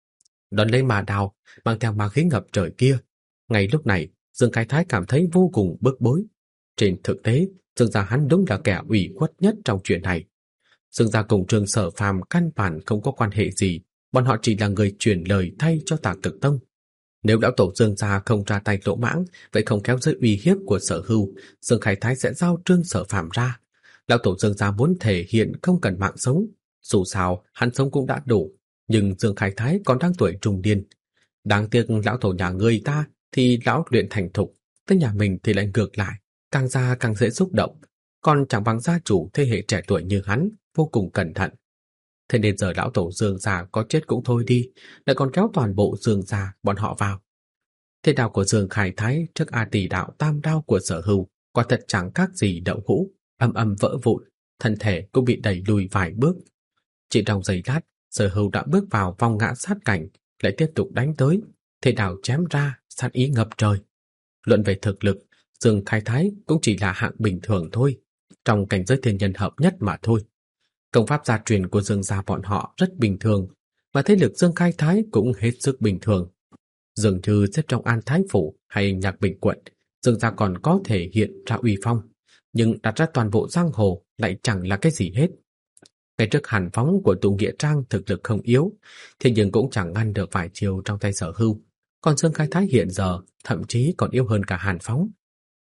Đón lấy ma đao mang theo ma khí ngập trời kia, ngay lúc này Dương Khai Thái cảm thấy vô cùng bức bối. Trên thực tế, Dương gia hắn đúng là kẻ ủy khuất nhất trong chuyện này. Dương gia cùng Trường Sở Phàm căn bản không có quan hệ gì, bọn họ chỉ là người truyền lời thay cho Tà Cực Tông. Nếu lão tổ Dương gia không ra tay lỗ mãng, vậy không kéo dưới uy hiếp của Sở Hưu, Dương Khai Thái sẽ giao Trương Sở Phàm ra. Lão tổ Dương gia muốn thể hiện không cần mạng sống, dù sao hắn sống cũng đã đủ, nhưng Dương Khai Thái còn đang tuổi trung niên. Đáng tiếc lão tổ nhà người ta thì lão luyện thành thục, tới nhà mình thì lại ngược lại, càng già càng dễ xúc động, còn chẳng bằng gia chủ thế hệ trẻ tuổi như hắn, vô cùng cẩn thận. Thế nên giờ lão tổ Dương gia có chết cũng thôi đi, lại còn kéo toàn bộ Dương gia bọn họ vào. Thế đao của Dương Khai Thái trước A Tỷ đạo tam đao của Sở Hưu quả thật chẳng khác gì đậu hũ, âm âm vỡ vụn, thân thể cũng bị đẩy lùi vài bước. Chỉ trong giây lát, Sở Hưu đã bước vào vòng ngã sát cảnh, lại tiếp tục đánh tới, thế đao chém ra, sát ý ngập trời. Luận về thực lực, Dương Khai Thái cũng chỉ là hạng bình thường thôi, trong cảnh giới thiên nhân hợp nhất mà thôi. Công pháp gia truyền của Dương gia bọn họ rất bình thường, và thế lực Dương Khai Thái cũng hết sức bình thường. Dường như xếp trong An Thái Phủ hay Nhạc Bình quận, Dương gia còn có thể hiện ra uy phong, nhưng đặt ra toàn bộ giang hồ lại chẳng là cái gì hết. Cái trước hàn phóng của Tụ Nghĩa Trang thực lực không yếu, thế nhưng cũng chẳng ngăn được vài chiều trong tay Sở Hưu, còn Dương Khai Thái hiện giờ thậm chí còn yếu hơn cả hàn phóng.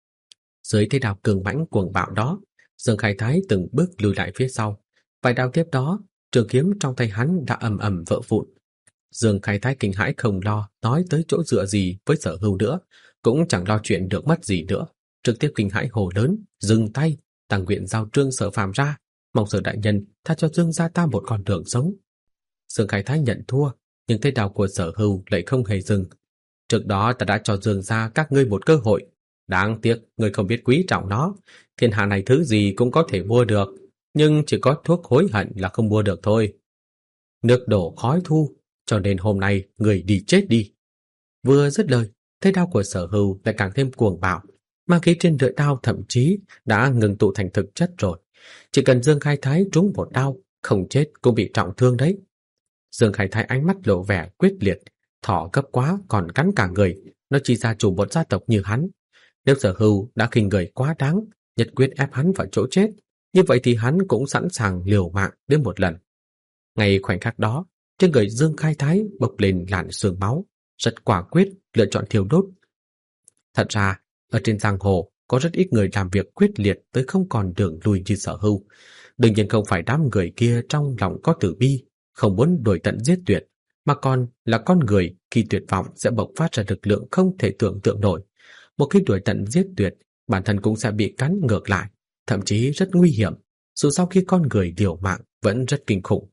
Dưới thế đao cường mãnh cuồng bạo đó, Dương Khai Thái từng bước lùi lại phía sau, vài đao tiếp đó, trường kiếm trong tay hắn đã ầm ầm vỡ vụn. Dương Khai Thái kinh hãi không lo nói tới chỗ dựa gì với Sở Hưu nữa, cũng chẳng lo chuyện được mất gì nữa, trực tiếp kinh hãi hồ lớn, dừng tay, tăng nguyện giao trương Sở Phàm ra, mong Sở đại nhân tha cho Dương gia ta một con đường sống. Dương Khai Thái nhận thua, nhưng thế đao của Sở Hưu lại không hề dừng. Trước đó ta đã cho Dương gia các ngươi một cơ hội, đáng tiếc ngươi không biết quý trọng nó. Thiên hạ này thứ gì cũng có thể mua được, nhưng chỉ có thuốc hối hận là không mua được thôi. Nước đổ khói thu, cho nên hôm nay người đi chết đi. Vừa dứt lời, thế đao của Sở Hưu lại càng thêm cuồng bạo, ma khí trên lưỡi đao thậm chí đã ngừng tụ thành thực chất rồi. Chỉ cần Dương Khai Thái trúng một đao, không chết cũng bị trọng thương đấy. Dương Khai Thái ánh mắt lộ vẻ quyết liệt, thỏ gấp quá còn cắn cả người, nó chỉ ra chủ một gia tộc như hắn. Nếu Sở Hưu đã khinh người quá đáng, nhất quyết ép hắn vào chỗ chết, như vậy thì hắn cũng sẵn sàng liều mạng đến một lần. Ngay khoảnh khắc đó, trên người Dương Khai Thái bộc lên làn sương máu, rất quả quyết lựa chọn thiêu đốt. Thật ra, ở trên giang hồ có rất ít người làm việc quyết liệt tới không còn đường lui như Sở Hưu. Đương nhiên không phải đám người kia trong lòng có tử bi, không muốn đuổi tận giết tuyệt, mà còn là con người khi tuyệt vọng sẽ bộc phát ra lực lượng không thể tưởng tượng nổi. Một khi đuổi tận giết tuyệt, bản thân cũng sẽ bị cắn ngược lại, thậm chí rất nguy hiểm, dù sau khi con người liều mạng vẫn rất kinh khủng.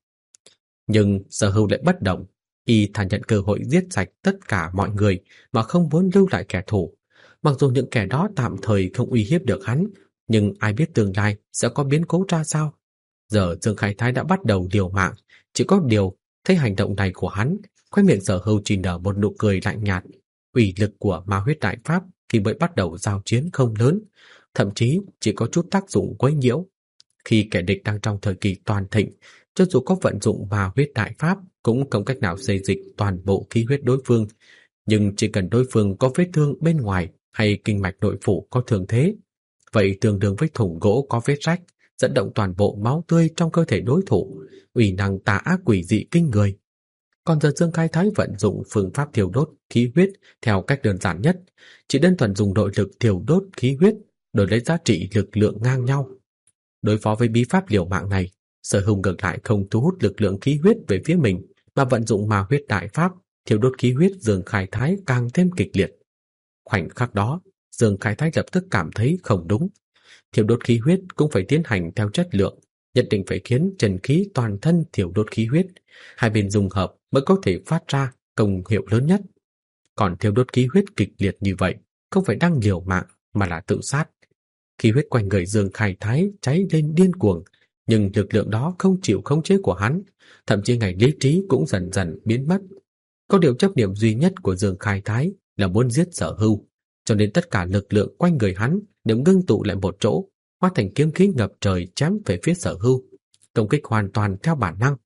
Nhưng Sở Hưu lại bất động, y thà nhận cơ hội giết sạch tất cả mọi người mà không muốn lưu lại kẻ thù. Mặc dù những kẻ đó tạm thời không uy hiếp được hắn, nhưng ai biết tương lai sẽ có biến cố ra sao. Giờ Dương Khai Thái đã bắt đầu liều mạng, chỉ có điều thấy hành động này của hắn, khóe miệng Sở Hưu chỉ nở một nụ cười lạnh nhạt. Uy lực của ma huyết đại pháp khi mới bắt đầu giao chiến không lớn, thậm chí chỉ có chút tác dụng quấy nhiễu. Khi kẻ địch đang trong thời kỳ toàn thịnh, cho dù có vận dụng ma huyết đại pháp cũng không cách nào xê dịch toàn bộ khí huyết đối phương, nhưng chỉ cần đối phương có vết thương bên ngoài hay kinh mạch nội phủ có thương thế, vậy tương đương với thùng gỗ có vết rách, dẫn động toàn bộ máu tươi trong cơ thể đối thủ, uy năng tà ác quỷ dị kinh người. Còn giờ Dương Khai Thái vận dụng phương pháp thiêu đốt khí huyết theo cách đơn giản nhất, chỉ đơn thuần dùng nội lực thiêu đốt khí huyết đổi lấy giá trị lực lượng ngang nhau. Đối phó với bí pháp liều mạng này, Sở Hưu ngược lại không thu hút lực lượng khí huyết về phía mình, mà vận dụng ma huyết đại pháp thiêu đốt khí huyết Dương Khai Thái càng thêm kịch liệt. Khoảnh khắc đó, Dương Khai Thái lập tức cảm thấy không đúng. Thiêu đốt khí huyết cũng phải tiến hành theo chất lượng, nhất định phải khiến chân khí toàn thân thiêu đốt khí huyết, hai bên dung hợp mới có thể phát ra công hiệu lớn nhất. Còn thiêu đốt khí huyết kịch liệt như vậy, không phải đang liều mạng mà là tự sát. Khí huyết quanh người Dương Khai Thái cháy lên điên cuồng, nhưng lực lượng đó không chịu khống chế của hắn, thậm chí ngay lý trí cũng dần dần biến mất. Có điều chấp niệm duy nhất của Dương Khai Thái là muốn giết Sở Hưu, cho nên tất cả lực lượng quanh người hắn đều ngưng tụ lại một chỗ, hóa thành kiếm khí ngập trời chém về phía Sở Hưu, công kích hoàn toàn theo bản năng.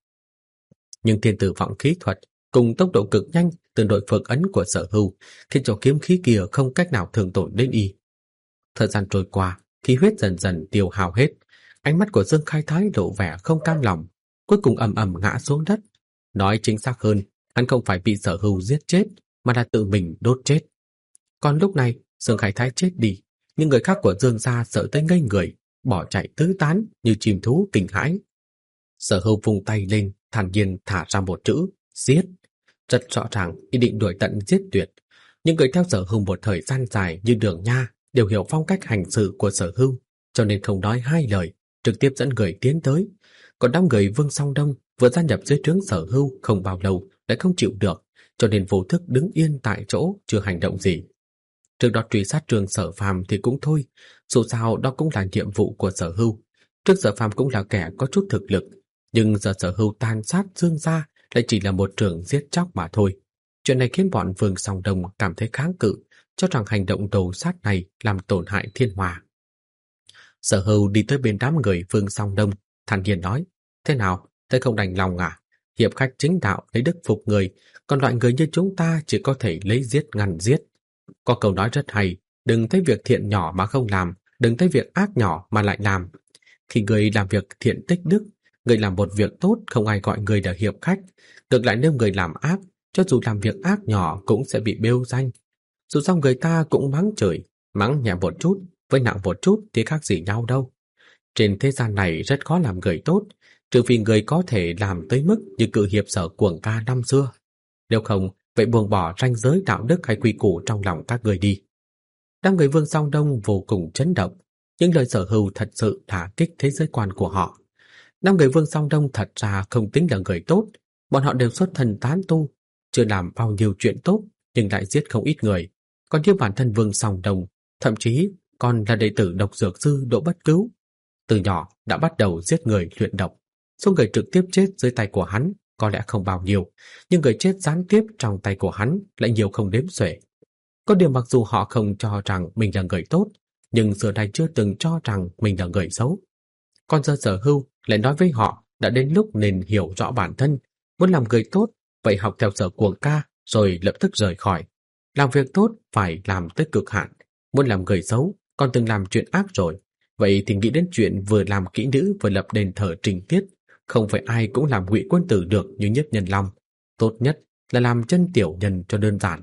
Nhưng thiên tử vọng khí thuật cùng tốc độ cực nhanh từ đội phược ấn của Sở Hưu khiến cho kiếm khí kia không cách nào thương tổn đến y. Thời gian trôi qua, khí huyết dần dần tiêu hao hết, ánh mắt của Dương Khai Thái lộ vẻ không cam lòng, cuối cùng ầm ầm ngã xuống đất. Nói chính xác hơn, hắn không phải bị Sở Hưu giết chết, mà là tự mình đốt chết. Còn lúc này, Dương Khai Thái chết đi, nhưng người khác của Dương gia sợ tới ngây người, bỏ chạy tứ tán như chim thú kinh hãi. Sở Hưu vung tay lên, thản nhiên thả ra một chữ: giết. Rất rõ ràng ý định đuổi tận giết tuyệt. Những người theo Sở Hưu một thời gian dài như Đường Nha đều hiểu phong cách hành sự của Sở Hưu, cho nên không nói hai lời, trực tiếp dẫn người tiến tới. Còn đám người Vương Song Đông vừa gia nhập dưới trướng Sở Hưu không bao lâu lại không chịu được, cho nên vô thức đứng yên tại chỗ chưa hành động gì. Trước đó truy sát Trường Sở Phàm thì cũng thôi, dù sao đó cũng là nhiệm vụ của Sở Hưu. Trước Sở Phàm cũng là kẻ có chút thực lực, nhưng giờ Sở Hưu tàn sát Dương gia lại chỉ là một trường giết chóc mà thôi. Chuyện này khiến bọn Vương Song Đông cảm thấy kháng cự, cho rằng hành động đầu sát này làm tổn hại thiên hòa. Sở Hưu đi tới bên đám người Vương Song Đông, thản nhiên nói: thế nào, thấy không đành lòng à? Hiệp khách chính đạo lấy đức phục người, còn loại người như chúng ta chỉ có thể lấy giết ngăn giết. Có câu nói rất hay: đừng thấy việc thiện nhỏ mà không làm, đừng thấy việc ác nhỏ mà lại làm. Khi người làm việc thiện tích đức, người làm một việc tốt không ai gọi người là hiệp khách. Ngược lại nếu người làm ác, cho dù làm việc ác nhỏ cũng sẽ bị bêu danh. Dù sao người ta cũng mắng chửi, mắng nhẹ một chút với nặng một chút thì khác gì nhau đâu. Trên thế gian này rất khó làm người tốt, trừ phi người có thể làm tới mức như cự hiệp Sở Cuồng Ca năm xưa. Nếu không, vậy buông bỏ ranh giới đạo đức hay quy củ trong lòng các người đi. Đám người Vương Song Đông vô cùng chấn động, những lời Sở Hưu thật sự đả kích thế giới quan của họ. Đám người Vương Song Đông thật ra không tính là người tốt, bọn họ đều xuất thân tán tu, chưa làm bao nhiêu chuyện tốt nhưng lại giết không ít người. Còn như bản thân Vương Song Đông, thậm chí còn là đệ tử độc dược sư Đỗ Bất Cứu, từ nhỏ đã bắt đầu giết người luyện độc. Số người trực tiếp chết dưới tay của hắn có lẽ không bao nhiêu, nhưng người chết gián tiếp trong tay của hắn lại nhiều không đếm xuể. Có điều mặc dù họ không cho rằng mình là người tốt, nhưng xưa nay chưa từng cho rằng mình là người xấu. Còn giờ Sở Hưu lại nói với họ đã đến lúc nên hiểu rõ bản thân, muốn làm người tốt, vậy học theo Sở Cuồng ca rồi lập tức rời khỏi. Làm việc tốt phải làm tới cực hạn, muốn làm người xấu còn từng làm chuyện ác rồi, vậy thì nghĩ đến chuyện vừa làm kỹ nữ vừa lập đền thờ trình tiết, không phải ai cũng làm Ngụy Quân Tử được như Nhất Nhân Long, tốt nhất là làm chân tiểu nhân cho đơn giản.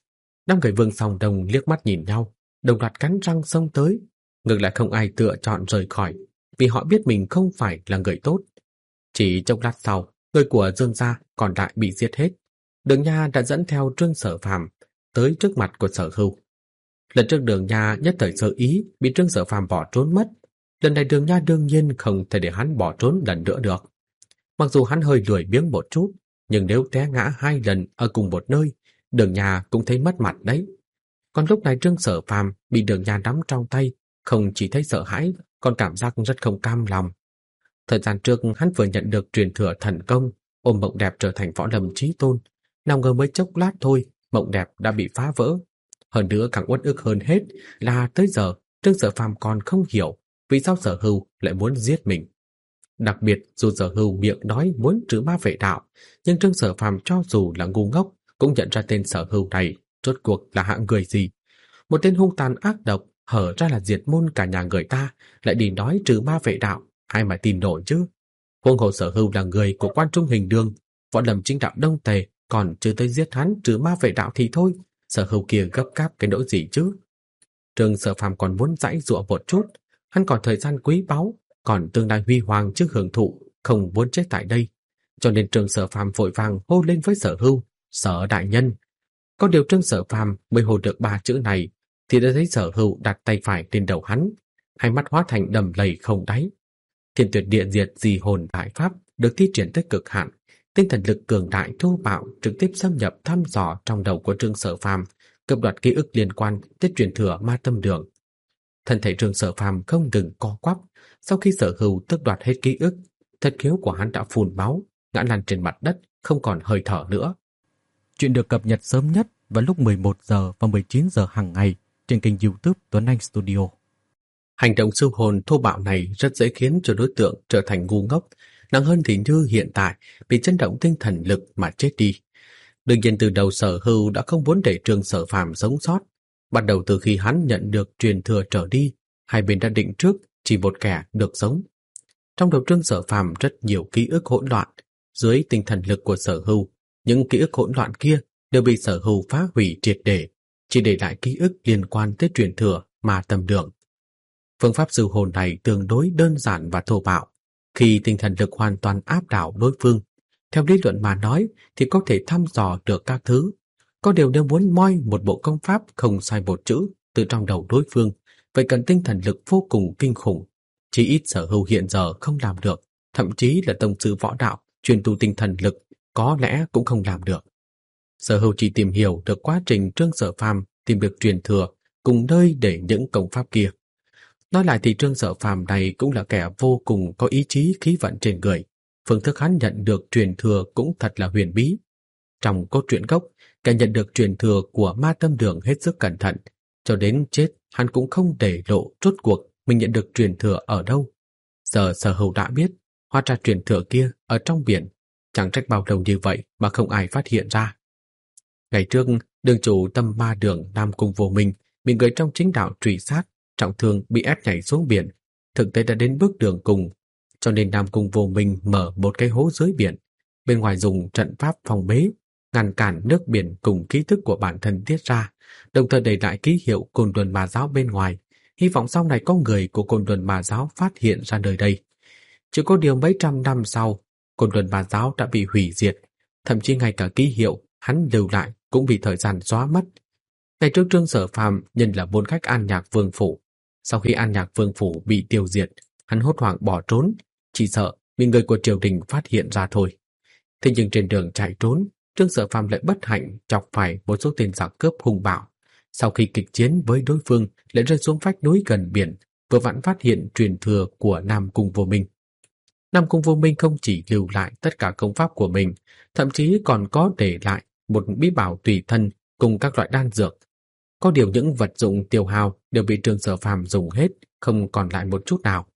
Năm người Vương Song Đông liếc mắt nhìn nhau, đồng loạt cắn răng xông tới, ngược lại không ai lựa chọn rời khỏi, vì họ biết mình không phải là người tốt. Chỉ trong lát sau, người của Dương gia còn lại bị giết hết. Đường Nha đã dẫn theo Trương Sở Phàm tới trước mặt của Sở Hưu. Lần trước Đường Nha nhất thời sơ ý bị Trương Sở Phàm bỏ trốn mất. Lần này Đường Nha đương nhiên không thể để hắn bỏ trốn lần nữa được. Mặc dù hắn hơi lười biếng một chút, nhưng nếu té ngã 2 lần ở cùng một nơi, Đường Nha cũng thấy mất mặt đấy. Còn lúc này Trương Sở Phàm bị Đường Nha nắm trong tay, không chỉ thấy sợ hãi, còn cảm giác rất không cam lòng. Thời gian trước hắn vừa nhận được truyền thừa thần công, ôm Mộng Đẹp trở thành võ lâm chí tôn, nào ngờ mới chốc lát thôi, Mộng Đẹp đã bị phá vỡ. Hơn nữa càng uất ức hơn hết là tới giờ Trương Sở Phàm còn không hiểu vì sao Sở Hưu lại muốn giết mình. Đặc biệt dù Sở Hưu miệng nói muốn trừ ma vệ đạo, nhưng Trương Sở Phàm cho dù là ngu ngốc cũng nhận ra tên Sở Hưu này rốt cuộc là hạng người gì. Một tên hung tàn ác độc, hở ra là diệt môn cả nhà người ta, lại đi nói trừ ma vệ đạo, ai mà tin nổi chứ. Huống hồ Sở Hưu là người của Quan Trung Hình Đường, võ lâm chính đạo Đông Tề, còn chưa tới giết hắn trừ ma vệ đạo thì thôi, Sở Hưu kia gấp gáp cái nỗi gì chứ. Trương Sở Phàm còn muốn giãy giụa một chút, hắn còn thời gian quý báu, còn tương lai huy hoàng trước hưởng thụ, không muốn chết tại đây. Cho nên Trương Sở Phàm vội vàng hô lên với Sở Hưu, Sở đại nhân. Có điều Trương Sở Phàm mới hô được 3 chữ này thì đã thấy Sở Hưu đặt tay phải lên đầu hắn, hai mắt hóa thành đầm lầy không đáy. Thiên Tuyệt Địa Diệt Di Hồn đại pháp được thi triển tới cực hạn, tinh thần lực cường đại thô bạo trực tiếp xâm nhập thăm dò trong đầu của Trương Sở Phàm, cướp đoạt ký ức liên quan tới truyền thừa Ma Tâm Đường. Thân thể Trương Sở Phàm không ngừng co quắp, sau khi Sở Hưu tước đoạt hết ký ức, thất khiếu của hắn đã phun máu, ngã lăn trên mặt đất, không còn hơi thở nữa. Chuyện được cập nhật sớm nhất vào lúc 11 giờ và 19 giờ hàng ngày trên kênh YouTube Tuấn Anh Studio. Hành động siêu hồn thô bạo này rất dễ khiến cho đối tượng trở thành ngu ngốc, nặng hơn thì như hiện tại bị chấn động tinh thần lực mà chết đi. Đương nhiên từ đầu Sở Hưu đã không muốn để Trương Sở Phàm sống sót. Bắt đầu từ khi hắn nhận được truyền thừa trở đi, hai bên đã định trước chỉ một kẻ được sống. Trong đầu Trương Sở Phàm rất nhiều ký ức hỗn loạn, dưới tinh thần lực của Sở Hưu, những ký ức hỗn loạn kia đều bị Sở Hưu phá hủy triệt để, chỉ để lại ký ức liên quan tới truyền thừa Ma Tâm Đường. Phương pháp siêu hồn này tương đối đơn giản và thô bạo. Khi tinh thần lực hoàn toàn áp đảo đối phương, theo lý luận mà nói thì có thể thăm dò được các thứ. Có điều nếu muốn moi một bộ công pháp không sai một chữ từ trong đầu đối phương, vậy cần tinh thần lực vô cùng kinh khủng. Chỉ ít Sở Hưu hiện giờ không làm được, thậm chí là tông sư võ đạo chuyên tu tinh thần lực có lẽ cũng không làm được. Sở Hưu chỉ tìm hiểu được quá trình Trương Sở Phàm tìm được truyền thừa cùng nơi để những công pháp kia. Nói lại thì Trương Sở Phàm này cũng là kẻ vô cùng có ý chí khí vận trên người. Phương thức hắn nhận được truyền thừa cũng thật là huyền bí. Trong cốt truyện gốc, kẻ nhận được truyền thừa của Ma Tâm Đường hết sức cẩn thận, cho đến chết hắn cũng không để lộ rốt cuộc mình nhận được truyền thừa ở đâu. Giờ Sở Hưu đã biết, hóa ra truyền thừa kia ở trong biển, chẳng trách bao lâu như vậy mà không ai phát hiện ra. Ngày trước, đường chủ Tâm Ma Đường Nam Cung Vô Minh bị người trong chính đạo truy sát, trọng thương bị ép nhảy xuống biển, thực tế đã đến bước đường cùng, cho nên Nam Cung Vô Minh mở một cái hố dưới biển, bên ngoài dùng trận pháp phòng bế, ngăn cản nước biển cùng ký thức của bản thân tiết ra, đồng thời để lại ký hiệu Côn Luân Ma Giáo bên ngoài, hy vọng sau này có người của Côn Luân Ma Giáo phát hiện ra nơi đây. Chỉ có điều mấy trăm năm sau, Côn Luân Ma Giáo đã bị hủy diệt, thậm chí ngay cả ký hiệu hắn lưu lại cũng bị thời gian xóa mất. Ngày trước Trương Sở Phàm nhân là môn khách An Nhạc Vương phủ. Sau khi An Nhạc Vương phủ bị tiêu diệt, hắn hốt hoảng bỏ trốn, chỉ sợ bị người của triều đình phát hiện ra thôi. Thế nhưng trên đường chạy trốn, Trương Sở Phàm lại bất hạnh chọc phải một số tên giặc cướp hung bạo. Sau khi kịch chiến với đối phương, lại rơi xuống vách núi gần biển, vừa vặn phát hiện truyền thừa của Nam Cung Vô Minh. Nam Cung Vô Minh không chỉ lưu lại tất cả công pháp của mình, thậm chí còn có để lại một bí bảo tùy thân cùng các loại đan dược. Có điều những vật dụng tiêu hao đều bị Trương Sở Phàm dùng hết, không còn lại một chút nào.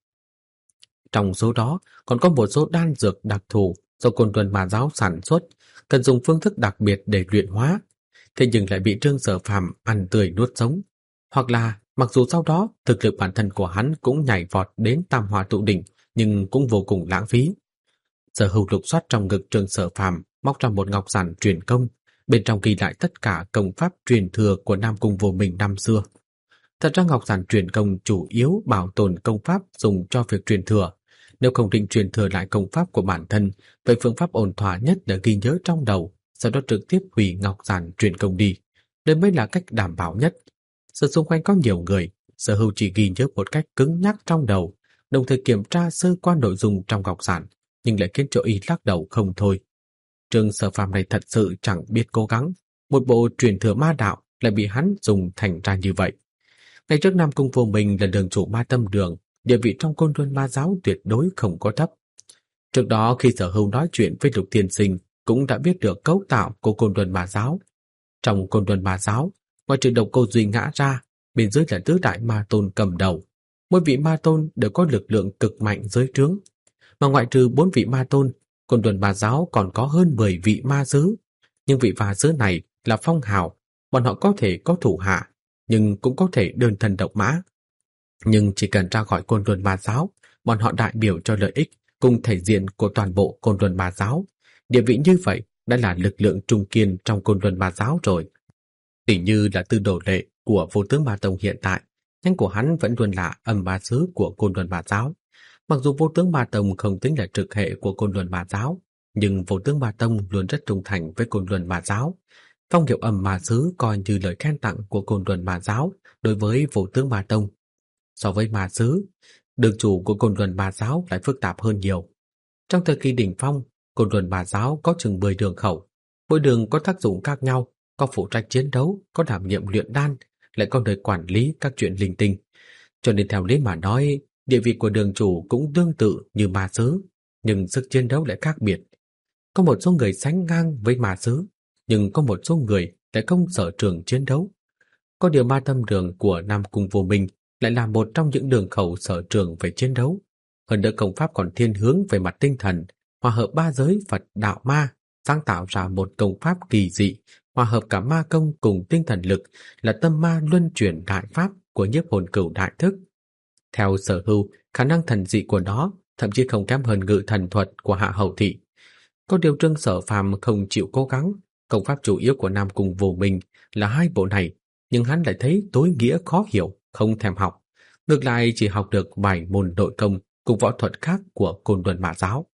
Trong số đó còn có một số đan dược đặc thù do Côn Luân Ma Giáo sản xuất, cần dùng phương thức đặc biệt để luyện hóa, thế nhưng lại bị Trương Sở Phàm ăn tươi nuốt sống. Hoặc là mặc dù sau đó thực lực bản thân của hắn cũng nhảy vọt đến Tam Hoa Tụ Đỉnh, nhưng cũng vô cùng lãng phí. Sở Hưu lục soát trong ngực Trương Sở Phàm, móc ra một ngọc giản truyền công, bên trong ghi lại tất cả công pháp truyền thừa của Nam Cung Vô Minh năm xưa. Thật ra ngọc giản truyền công chủ yếu bảo tồn công pháp dùng cho việc truyền thừa. Nếu không định truyền thừa lại công pháp của bản thân, vậy phương pháp ổn thỏa nhất là ghi nhớ trong đầu, sau đó trực tiếp hủy ngọc giản truyền công đi. Đây mới là cách đảm bảo nhất. Giờ xung quanh có nhiều người, Sở Hưu chỉ ghi nhớ một cách cứng nhắc trong đầu, đồng thời kiểm tra sơ qua nội dung trong ngọc giản, nhưng lại khiến cho y lắc đầu không thôi. Trương Sở Phàm này thật sự chẳng biết cố gắng, một bộ truyền thừa ma đạo lại bị hắn dùng thành ra như vậy. Ngày trước Nam Cung Vô Minh là đường chủ Ma Tâm Đường, địa vị trong Côn Luân Ma Giáo tuyệt đối không có thấp. Trước đó khi Sở Hưu nói chuyện với Lục Tiên Sinh, cũng đã biết được cấu tạo của Côn Luân Ma Giáo. Trong Côn Luân Ma Giáo, ngoài trừ Độc Cô Duy ngã ra, bên dưới là tứ đại ma tôn cầm đầu. Mỗi vị ma tôn đều có lực lượng cực mạnh dưới trướng. Mà ngoại trừ 4 vị ma tôn, Côn Luân Ma Giáo còn có hơn 10 vị ma sứ. Nhưng vị ma sứ này là phong hào, bọn họ có thể có thủ hạ, nhưng cũng có thể đơn thân độc mã. Nhưng chỉ cần ra khỏi Côn Luân Ma Giáo, bọn họ đại biểu cho lợi ích cùng thể diện của toàn bộ Côn Luân Ma Giáo. Địa vị như vậy đã là lực lượng trung kiên trong Côn Luân Ma Giáo rồi. Tỉ như là Tư Đồ Lệ của Vô Tướng Ma Tông hiện tại, nhánh của hắn vẫn luôn là âm ma sứ của Côn Luân Ma Giáo. Mặc dù Vô Tướng Ma Tông không tính là trực hệ của Côn Luân Ma Giáo, nhưng Vô Tướng Ma Tông luôn rất trung thành với Côn Luân Ma Giáo. Phong hiệu âm ma sứ coi như lời khen tặng của Côn Luân Ma Giáo đối với Vô Tướng Ma Tông. So với ma sứ, đường chủ của Côn Luân Ma Giáo lại phức tạp hơn nhiều. Trong thời kỳ đỉnh phong, Côn Luân Ma Giáo có chừng 10 đường khẩu, mỗi đường có tác dụng khác nhau, có phụ trách chiến đấu, có đảm nhiệm luyện đan, lại có người quản lý các chuyện linh tinh. Cho nên theo lý mà nói, địa vị của đường chủ cũng tương tự như ma sứ, nhưng sức chiến đấu lại khác biệt. Có một số người sánh ngang với ma sứ, nhưng có một số người lại không sở trường chiến đấu. Có điều Ma Tâm Đường của Nam Cung Vô Minh lại là một trong những đường khẩu sở trường về chiến đấu. Hơn nữa công pháp còn thiên hướng về mặt tinh thần, hòa hợp ba giới Phật đạo ma, sáng tạo ra một công pháp kỳ dị, hòa hợp cả ma công cùng tinh thần lực, là tâm ma luân chuyển đại pháp của Nhiếp Hồn Cửu đại thức. Theo Sở Hưu, khả năng thần dị của nó thậm chí không kém hơn ngự thần thuật của Hạ Hầu Thị. Có điều Trương Sở Phàm không chịu cố gắng, công pháp chủ yếu của Nam Cung Vô Minh là hai bộ này, nhưng hắn lại thấy tối nghĩa khó hiểu, không thèm học. Ngược lại chỉ học được vài môn nội công cùng võ thuật khác của Côn Luân Ma Giáo.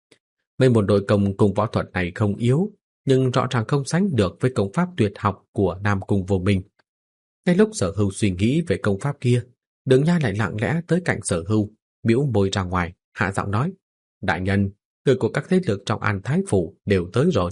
Mấy môn nội công cùng võ thuật này không yếu, nhưng rõ ràng không sánh được với công pháp tuyệt học của Nam Cung Vô Minh. Ngay lúc Sở Hưu suy nghĩ về công pháp kia, Đường Nha lại lặng lẽ tới cạnh Sở Hưu, bĩu môi ra ngoài, hạ giọng nói: "Đại nhân, người của các thế lực trong An Thái phủ đều tới rồi."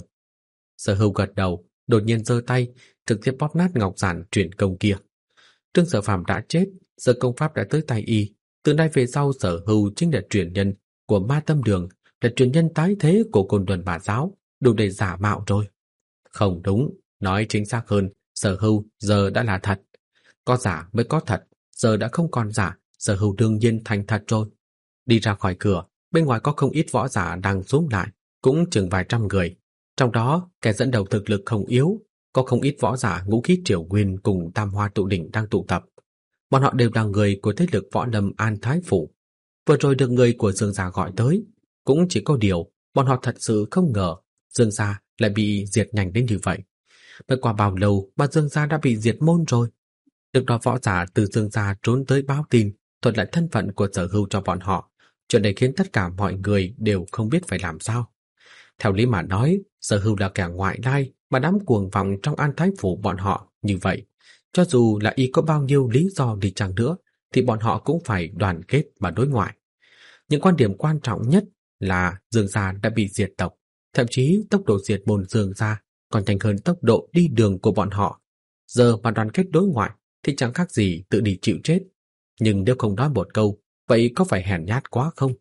Sở Hưu gật đầu, đột nhiên giơ tay, trực tiếp bóp nát ngọc giản truyền công kia. Trương Sở Phàm đã chết, giờ công pháp đã tới tay y. Từ nay về sau, Sở Hưu chính là truyền nhân của Ma Tâm Đường, là truyền nhân tái thế của Côn Luân Ma Giáo, đủ để giả mạo rồi. Không đúng, nói chính xác hơn, Sở Hưu giờ đã là thật. Có giả mới có thật, giờ đã không còn giả, Sở Hưu đương nhiên thành thật rồi. Đi ra khỏi cửa, bên ngoài có không ít võ giả đang xuống lại, cũng chừng vài trăm người. Trong đó, kẻ dẫn đầu thực lực không yếu, có không ít võ giả ngũ khí triều nguyên cùng Tam Hoa Tụ Đỉnh đang tụ tập. Bọn họ đều là người của thế lực võ lâm An Thái phủ. Vừa rồi được người của Dương gia gọi tới, cũng chỉ có điều bọn họ thật sự không ngờ Dương gia lại bị diệt nhanh đến như vậy. Mới qua bao lâu mà Dương gia đã bị diệt môn rồi? Được đó võ giả từ Dương gia trốn tới báo tin, thuật lại thân phận của Sở Hưu cho bọn họ. Chuyện này khiến tất cả mọi người đều không biết phải làm sao. Theo lý mà nói, Sở Hưu là kẻ ngoại lai, mà đám cuồng vọng trong An Thái Phủ bọn họ như vậy. Cho dù là y có bao nhiêu lý do đi chăng nữa, thì bọn họ cũng phải đoàn kết và đối ngoại. Những quan điểm quan trọng nhất là Dương gia đã bị diệt tộc, thậm chí tốc độ diệt môn Dương gia còn nhanh hơn tốc độ đi đường của bọn họ. Giờ mà đoàn kết đối ngoại thì chẳng khác gì tự đi chịu chết. Nhưng nếu không nói một câu, vậy có phải hèn nhát quá không?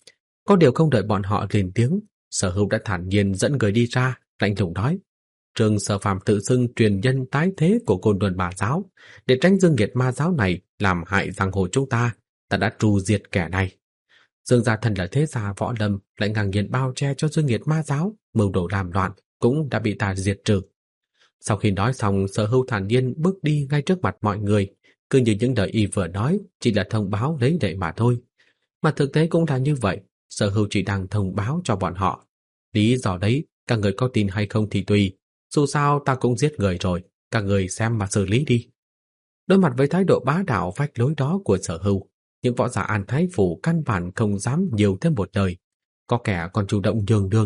Có điều không đợi bọn họ lên tiếng, Sở Hữu đã thản nhiên dẫn người đi ra, lạnh lùng nói: Trương Sở Phàm tự xưng truyền nhân tái thế của Côn Luân Ma giáo, để tránh dương nghiệt ma giáo này làm hại giang hồ chúng ta đã tru diệt kẻ này. Dương gia thần là thế gia võ lâm, lại ngang nhiên bao che cho dương nghiệt ma giáo, mưu đồ làm loạn cũng đã bị ta diệt trừ. Sau khi nói xong, Sở Hữu thản nhiên bước đi ngay trước mặt mọi người, cứ như những lời y vừa nói chỉ là thông báo lấy lệ mà thôi. Mà thực tế cũng là như vậy, Sở Hữu chỉ đang thông báo cho bọn họ. Lý do đấy, các người có tin hay không thì tùy, dù sao ta cũng giết người rồi, các người xem mà xử lý đi. Đối mặt với thái độ bá đạo vách lối đó của Sở Hữu, những võ giả An Thái Phủ căn bản không dám nhiều thêm một lời, có kẻ còn chủ động nhường đường.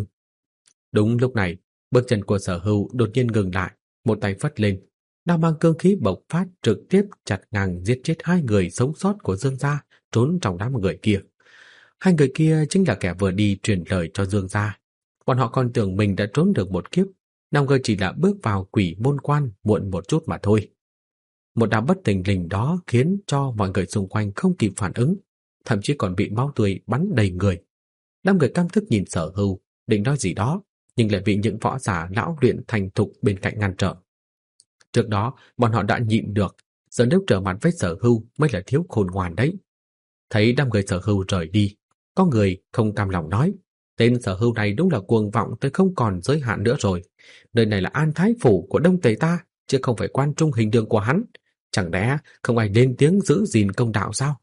Đúng lúc này, bước chân của Sở Hữu đột nhiên ngừng lại, một tay phất lên, đao mang cương khí bộc phát trực tiếp chặt ngang giết chết hai người sống sót của Dương gia trốn trong đám người kia. Hai người kia chính là kẻ vừa đi truyền lời cho Dương gia. Bọn họ còn tưởng mình đã trốn được một kiếp, nào ngờ chỉ là bước vào quỷ môn quan muộn một chút mà thôi. Một đám bất thình lình đó khiến cho mọi người xung quanh không kịp phản ứng, thậm chí còn bị máu tươi bắn đầy người. Đám người căm tức nhìn Sở Hữu, định nói gì đó, nhưng lại bị những võ giả lão luyện thành thục bên cạnh ngăn trở. Trước đó, bọn họ đã nhịn được, giờ nếu trở mặt với Sở Hữu mới là thiếu khôn ngoan đấy. Thấy đám người Sở Hữu rời đi, có người không cam lòng nói: tên Sở Hữu này đúng là cuồng vọng tới không còn giới hạn nữa rồi. Nơi này là An Thái Phủ của Đông Tây ta, chứ không phải quan trung hình đường của hắn. Chẳng lẽ không ai lên tiếng giữ gìn công đạo sao?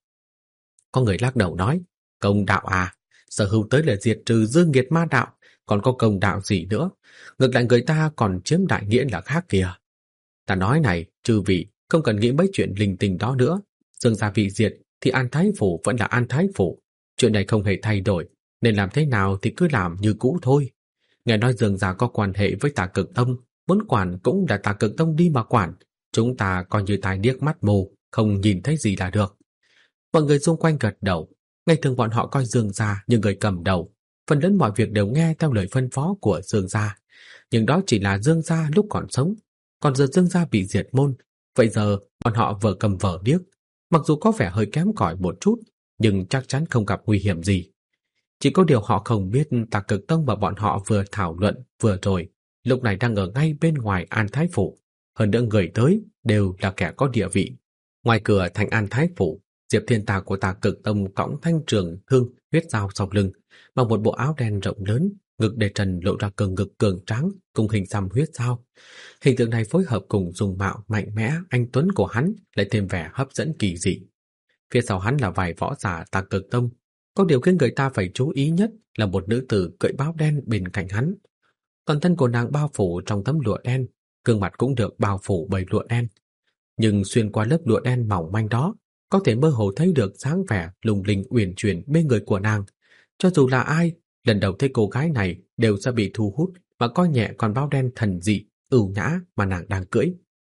Có người lắc đầu nói: công đạo à? Sở Hữu tới là diệt trừ dương nghiệt ma đạo, còn có công đạo gì nữa? Ngược lại người ta còn chiếm đại nghĩa là khác kìa. Ta nói này, chư vị không cần nghĩ mấy chuyện linh tinh đó nữa. Dương gia bị diệt thì An Thái Phủ vẫn là An Thái Phủ. Chuyện này không hề thay đổi, nên làm thế nào thì cứ làm như cũ thôi. Nghe nói Dương gia có quan hệ với Tà Cực Tông, muốn quản cũng là Tà Cực Tông đi mà quản. Chúng ta coi như tai điếc mắt mù, không nhìn thấy gì là được. Mọi người xung quanh gật đầu. Ngày thường bọn họ coi Dương gia như người cầm đầu, phần lớn mọi việc đều nghe theo lời phân phó của Dương gia. Nhưng đó chỉ là Dương gia lúc còn sống. Còn giờ Dương gia bị diệt môn, vậy giờ bọn họ vờ cầm vờ điếc. Mặc dù có vẻ hơi kém cỏi một chút, nhưng chắc chắn không gặp nguy hiểm gì. Chỉ có điều họ không biết Tà Cực Tông mà bọn họ vừa thảo luận vừa rồi lúc này đang ở ngay bên ngoài An Thái Phủ. Hơn nữa người tới đều là kẻ có địa vị. Ngoài cửa thành An Thái Phủ, Diệp Thiên Tà của Tà Cực Tông cõng thanh trường thương huyết dao sau lưng, mặc một bộ áo đen rộng lớn, ngực để trần lộ ra cơ ngực cường tráng cùng hình xăm huyết dao. Hình tượng này phối hợp cùng dung mạo mạnh mẽ anh tuấn của hắn lại thêm vẻ hấp dẫn kỳ dị. Phía sau hắn là vài võ giả Tà Cực Tông. Có điều khiến người ta phải chú ý nhất là một nữ tử cưỡi báo đen bên cạnh hắn. Toàn thân của nàng bao phủ trong tấm lụa đen, gương mặt cũng được bao phủ bởi lụa đen. Nhưng xuyên qua lớp lụa đen mỏng manh đó, có thể mơ hồ thấy được dáng vẻ lung linh uyển chuyển bên người của nàng. Cho dù là ai, lần đầu thấy cô gái này đều sẽ bị thu hút và coi nhẹ con báo đen thần dị, ưu nhã mà nàng đang cưỡi.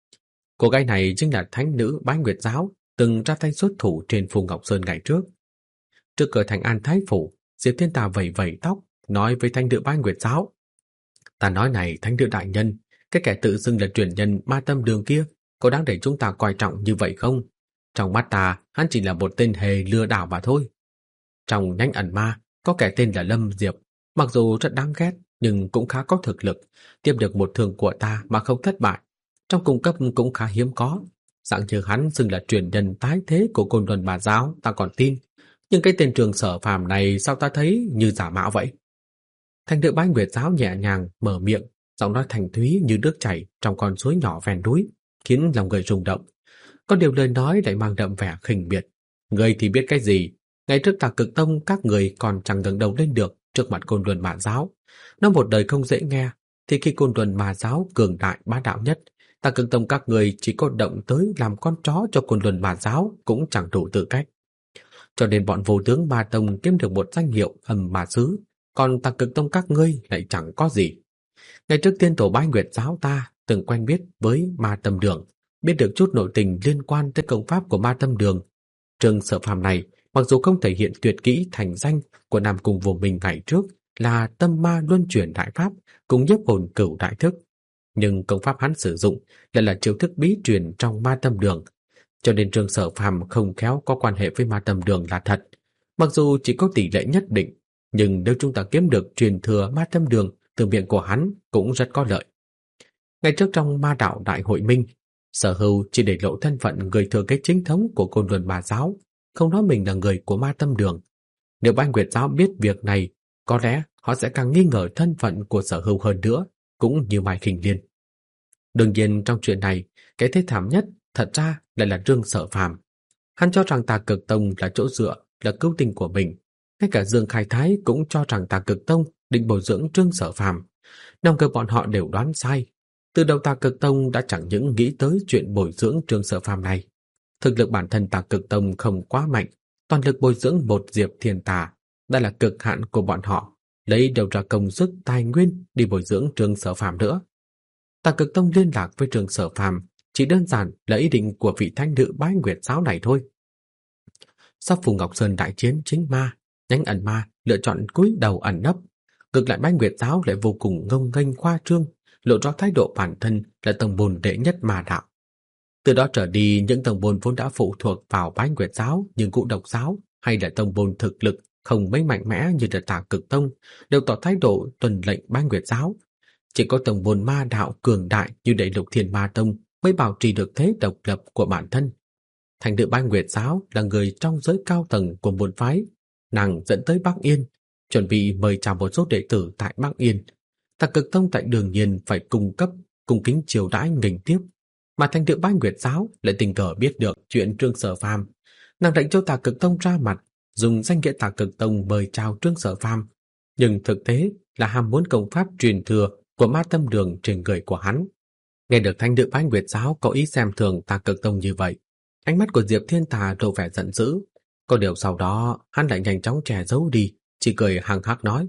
Cô gái này chính là thánh nữ Bái Nguyệt Giáo, từng ra tay xuất thủ trên Phù Ngọc Sơn ngày trước. Trước cửa thành An Thái Phủ, Diệp Thiên Tà vẩy vẩy tóc, nói với thánh nữ Bái Nguyệt Giáo: ta nói này thánh nữ đại nhân, cái kẻ tự xưng là truyền nhân Ma Tâm Đường kia, có đáng để chúng ta coi trọng như vậy không? Trong mắt ta, hắn chỉ là một tên hề lừa đảo mà thôi. Trong nhánh ẩn ma, có kẻ tên là Lâm Diệp, mặc dù rất đáng ghét, nhưng cũng khá có thực lực, tiếp được một thương của ta mà không thất bại. Trong cung cấp cũng khá hiếm có. Dạng như hắn xưng là truyền nhân tái thế của Côn Luân Ma giáo, ta còn tin. Nhưng cái tên Trường Sở Phàm này sao ta thấy như giả mạo vậy? Thành nữ Bái Nguyệt Giáo nhẹ nhàng mở miệng, giọng nói thanh thúy như nước chảy trong con suối nhỏ ven núi, khiến lòng người rung động. Có điều lời nói lại mang đậm vẻ khinh miệt. Người thì biết cái gì? Ngày trước Tà Cực Tông các người còn chẳng ngẩng đầu lên được trước mặt Côn Luân Ma giáo. Nó một đời không dễ nghe, thì khi Côn Luân Ma giáo cường đại bá đạo nhất, Tà Cực Tông các người chỉ có động tới làm con chó cho Côn Luân Ma giáo cũng chẳng đủ tư cách. Cho nên bọn vô tướng Ma Tông kiếm được một danh hiệu Hầm Ma Sứ, còn Tà Cực Tông các ngươi lại chẳng có gì. Ngày trước tiên tổ Bái Nguyệt giáo ta từng quen biết với Ma Tâm Đường, biết được chút nội tình liên quan tới công pháp của Ma Tâm Đường. Trương Sở Phàm này, mặc dù không thể hiện tuyệt kỹ thành danh của Nam Cung Vô Minh ngày trước là Tâm Ma Luân Chuyển Đại Pháp cùng Nhiếp Hồn Cửu Đại Thức, nhưng công pháp hắn sử dụng lại là chiêu thức bí truyền trong Ma Tâm Đường, cho nên Trương Sở Phàm không khéo có quan hệ với Ma Tâm Đường là thật. Mặc dù chỉ có tỷ lệ nhất định, nhưng nếu chúng ta kiếm được truyền thừa Ma Tâm Đường từ miệng của hắn cũng rất có lợi. Ngày trước trong Ma Đạo Đại Hội Minh, Sở Hưu chỉ để lộ thân phận người thừa kế chính thống của Côn Luân Ma giáo, không nói mình là người của Ma Tâm Đường. Nếu Bái Nguyệt giáo biết việc này, có lẽ họ sẽ càng nghi ngờ thân phận của Sở Hưu hơn nữa, cũng như Mai Khinh Liên. Đương nhiên trong chuyện này, cái thê thảm nhất thật ra lại là Trương Sở Phàm. Hắn cho rằng Tà Cực Tông là chỗ dựa, là cứu tinh của mình. Ngay cả Dương Khai Thái cũng cho rằng Tà Cực Tông định bồi dưỡng Trương Sở Phàm. Năm người bọn họ đều đoán sai. Từ đầu Tà Cực Tông đã chẳng những nghĩ tới chuyện bồi dưỡng Trương Sở Phàm này. Thực lực bản thân Tà Cực Tông không quá mạnh, toàn lực bồi dưỡng một Diệp Thiên Tà đã là cực hạn của bọn họ, lấy đâu ra công sức tài nguyên đi bồi dưỡng Trương Sở Phàm nữa. Tà Cực Tông liên lạc với Trương Sở Phàm chỉ đơn giản là ý định của vị thanh nữ Bái Nguyệt giáo này thôi. Sau Phù Ngọc Sơn đại chiến chính ma, nhánh ẩn ma lựa chọn cúi đầu ẩn nấp, ngược lại Bái Nguyệt giáo lại vô cùng ngông nghênh khoa trương, lộ rõ thái độ bản thân là tông môn đệ nhất ma đạo. Từ đó trở đi, những tông môn vốn đã phụ thuộc vào Bái Nguyệt giáo nhưng Ngũ Độc giáo hay là tông môn thực lực không mấy mạnh mẽ như là Tà Cực Tông đều tỏ thái độ tuân lệnh Bái Nguyệt giáo. Chỉ có tông môn ma đạo cường đại như Đại Lục Thiên Ma Tông mới bảo trì được thế độc lập của bản thân. Thành nữ Bái Nguyệt giáo là người trong giới cao tầng của môn phái, nàng dẫn tới Bắc Yên, chuẩn bị mời chào một số đệ tử tại Bắc Yên. Tà Cực Tông tại đương nhiên phải cung kính chiêu đãi nghênh tiếp, mà thành nữ Bái Nguyệt giáo lại tình cờ biết được chuyện Trương Sở Phàm, nàng lệnh cho Tà Cực Tông ra mặt, dùng danh nghĩa Tà Cực Tông mời chào Trương Sở Phàm, nhưng thực tế là ham muốn công pháp truyền thừa của Ma Tâm Đường trên người của hắn. Nghe được thanh nữ Bái Nguyệt giáo có ý xem thường Tà Cực Tông như vậy, ánh mắt của Diệp Thiên Tà lộ vẻ giận dữ. Có điều sau đó hắn lại nhanh chóng che giấu đi, chỉ cười hằng hắc nói: